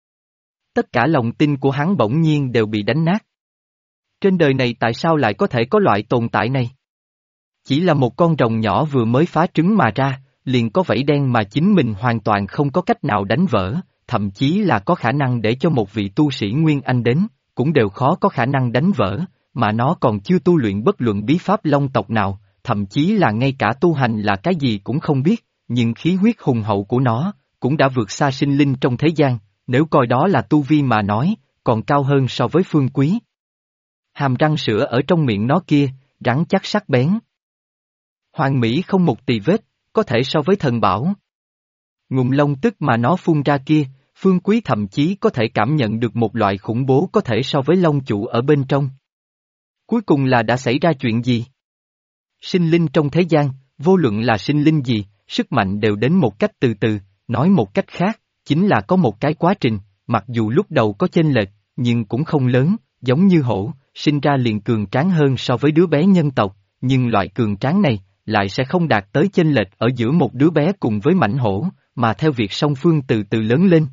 tất cả lòng tin của hắn bỗng nhiên đều bị đánh nát. Trên đời này tại sao lại có thể có loại tồn tại này? Chỉ là một con rồng nhỏ vừa mới phá trứng mà ra, liền có vảy đen mà chính mình hoàn toàn không có cách nào đánh vỡ, thậm chí là có khả năng để cho một vị tu sĩ Nguyên Anh đến, cũng đều khó có khả năng đánh vỡ, mà nó còn chưa tu luyện bất luận bí pháp long tộc nào, thậm chí là ngay cả tu hành là cái gì cũng không biết, nhưng khí huyết hùng hậu của nó, cũng đã vượt xa sinh linh trong thế gian, nếu coi đó là tu vi mà nói, còn cao hơn so với Phương Quý. Hàm răng sữa ở trong miệng nó kia, rắn chắc sắc bén. Hoàn mỹ không một tì vết, có thể so với thần bảo. Ngụm lông tức mà nó phun ra kia, Phương Quý thậm chí có thể cảm nhận được một loại khủng bố có thể so với long chủ ở bên trong. Cuối cùng là đã xảy ra chuyện gì? Sinh linh trong thế gian, vô luận là sinh linh gì, sức mạnh đều đến một cách từ từ, nói một cách khác, chính là có một cái quá trình, mặc dù lúc đầu có chênh lệch, nhưng cũng không lớn, giống như hổ, sinh ra liền cường tráng hơn so với đứa bé nhân tộc, nhưng loại cường tráng này, lại sẽ không đạt tới chênh lệch ở giữa một đứa bé cùng với mãnh hổ, mà theo việc song phương từ từ lớn lên.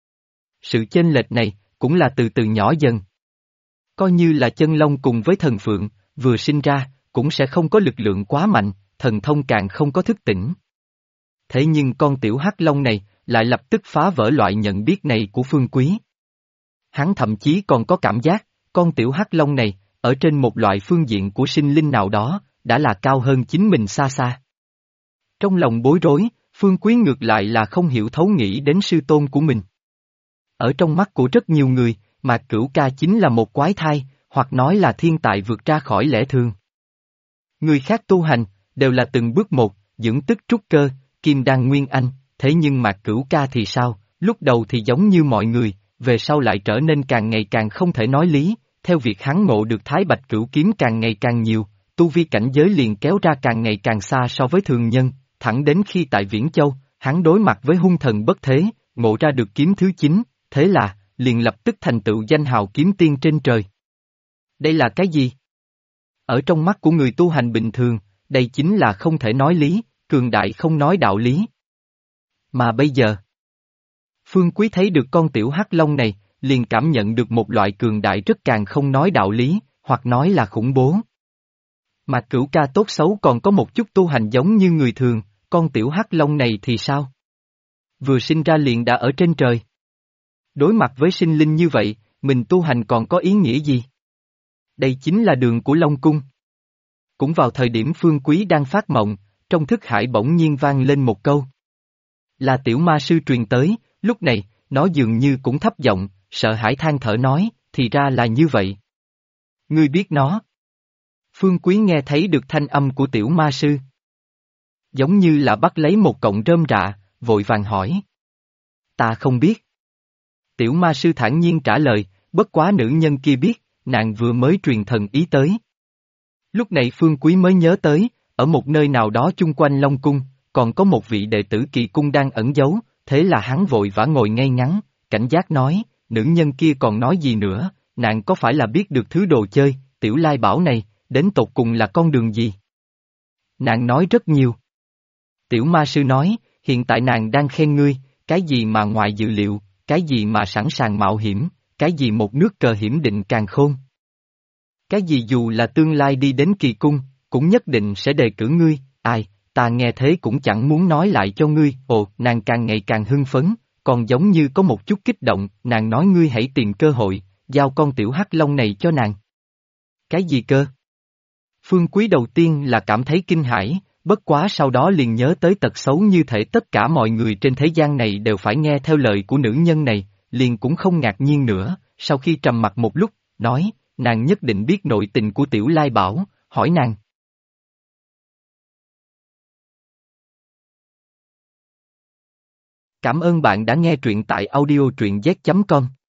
Sự chênh lệch này, cũng là từ từ nhỏ dần. Coi như là chân long cùng với thần phượng, vừa sinh ra, cũng sẽ không có lực lượng quá mạnh, thần thông càng không có thức tỉnh. Thế nhưng con tiểu hắc long này, lại lập tức phá vỡ loại nhận biết này của Phương Quý. Hắn thậm chí còn có cảm giác, con tiểu hắc long này, ở trên một loại phương diện của sinh linh nào đó, đã là cao hơn chính mình xa xa. Trong lòng bối rối, Phương Quý ngược lại là không hiểu thấu nghĩ đến sư tôn của mình. Ở trong mắt của rất nhiều người, Mạc Cửu Ca chính là một quái thai, hoặc nói là thiên tài vượt ra khỏi lẽ thường. Người khác tu hành, đều là từng bước một, dưỡng tức trúc cơ, kim đan nguyên anh, thế nhưng Mạc Cửu Ca thì sao, lúc đầu thì giống như mọi người, về sau lại trở nên càng ngày càng không thể nói lý, theo việc hắn ngộ được Thái Bạch Cửu kiếm càng ngày càng nhiều, tu vi cảnh giới liền kéo ra càng ngày càng xa so với thường nhân, thẳng đến khi tại Viễn Châu, hắn đối mặt với hung thần bất thế, ngộ ra được kiếm thứ 9, thế là, liền lập tức thành tựu danh hào kiếm tiên trên trời. Đây là cái gì? Ở trong mắt của người tu hành bình thường, đây chính là không thể nói lý, cường đại không nói đạo lý. Mà bây giờ, Phương Quý thấy được con tiểu hắc long này, liền cảm nhận được một loại cường đại rất càng không nói đạo lý, hoặc nói là khủng bố. Mà Cửu Ca tốt xấu còn có một chút tu hành giống như người thường, con tiểu hắc long này thì sao? Vừa sinh ra liền đã ở trên trời. Đối mặt với sinh linh như vậy, mình tu hành còn có ý nghĩa gì? Đây chính là đường của Long Cung. Cũng vào thời điểm Phương Quý đang phát mộng, trong thức hải bỗng nhiên vang lên một câu. Là tiểu ma sư truyền tới, lúc này, nó dường như cũng thấp giọng, sợ hãi than thở nói, thì ra là như vậy. Ngươi biết nó. Phương Quý nghe thấy được thanh âm của tiểu ma sư. Giống như là bắt lấy một cọng rơm rạ, vội vàng hỏi. Ta không biết. Tiểu ma sư thản nhiên trả lời, bất quá nữ nhân kia biết, nàng vừa mới truyền thần ý tới. Lúc này Phương Quý mới nhớ tới, ở một nơi nào đó chung quanh Long Cung, còn có một vị đệ tử Kỳ Cung đang ẩn giấu, thế là hắn vội vã ngồi ngay ngắn, cảnh giác nói, nữ nhân kia còn nói gì nữa, nàng có phải là biết được thứ đồ chơi, tiểu lai bảo này, đến tột cùng là con đường gì? Nàng nói rất nhiều. Tiểu ma sư nói, hiện tại nàng đang khen ngươi, cái gì mà ngoài dự liệu, cái gì mà sẵn sàng mạo hiểm, cái gì một nước cờ hiểm định càn khôn. Cái gì dù là tương lai đi đến Kỳ Cung, cũng nhất định sẽ đề cử ngươi, ai, ta nghe thế cũng chẳng muốn nói lại cho ngươi, ồ, nàng càng ngày càng hưng phấn, còn giống như có một chút kích động, nàng nói ngươi hãy tìm cơ hội, giao con tiểu hắc long này cho nàng. Cái gì cơ? Phương Quý đầu tiên là cảm thấy kinh hãi, bất quá sau đó liền nhớ tới tật xấu như thể tất cả mọi người trên thế gian này đều phải nghe theo lời của nữ nhân này, liền cũng không ngạc nhiên nữa, sau khi trầm mặc một lúc, nói, nàng nhất định biết nội tình của tiểu lai bảo, hỏi nàng. Cảm ơn bạn đã nghe truyện tại audio truyện z.com.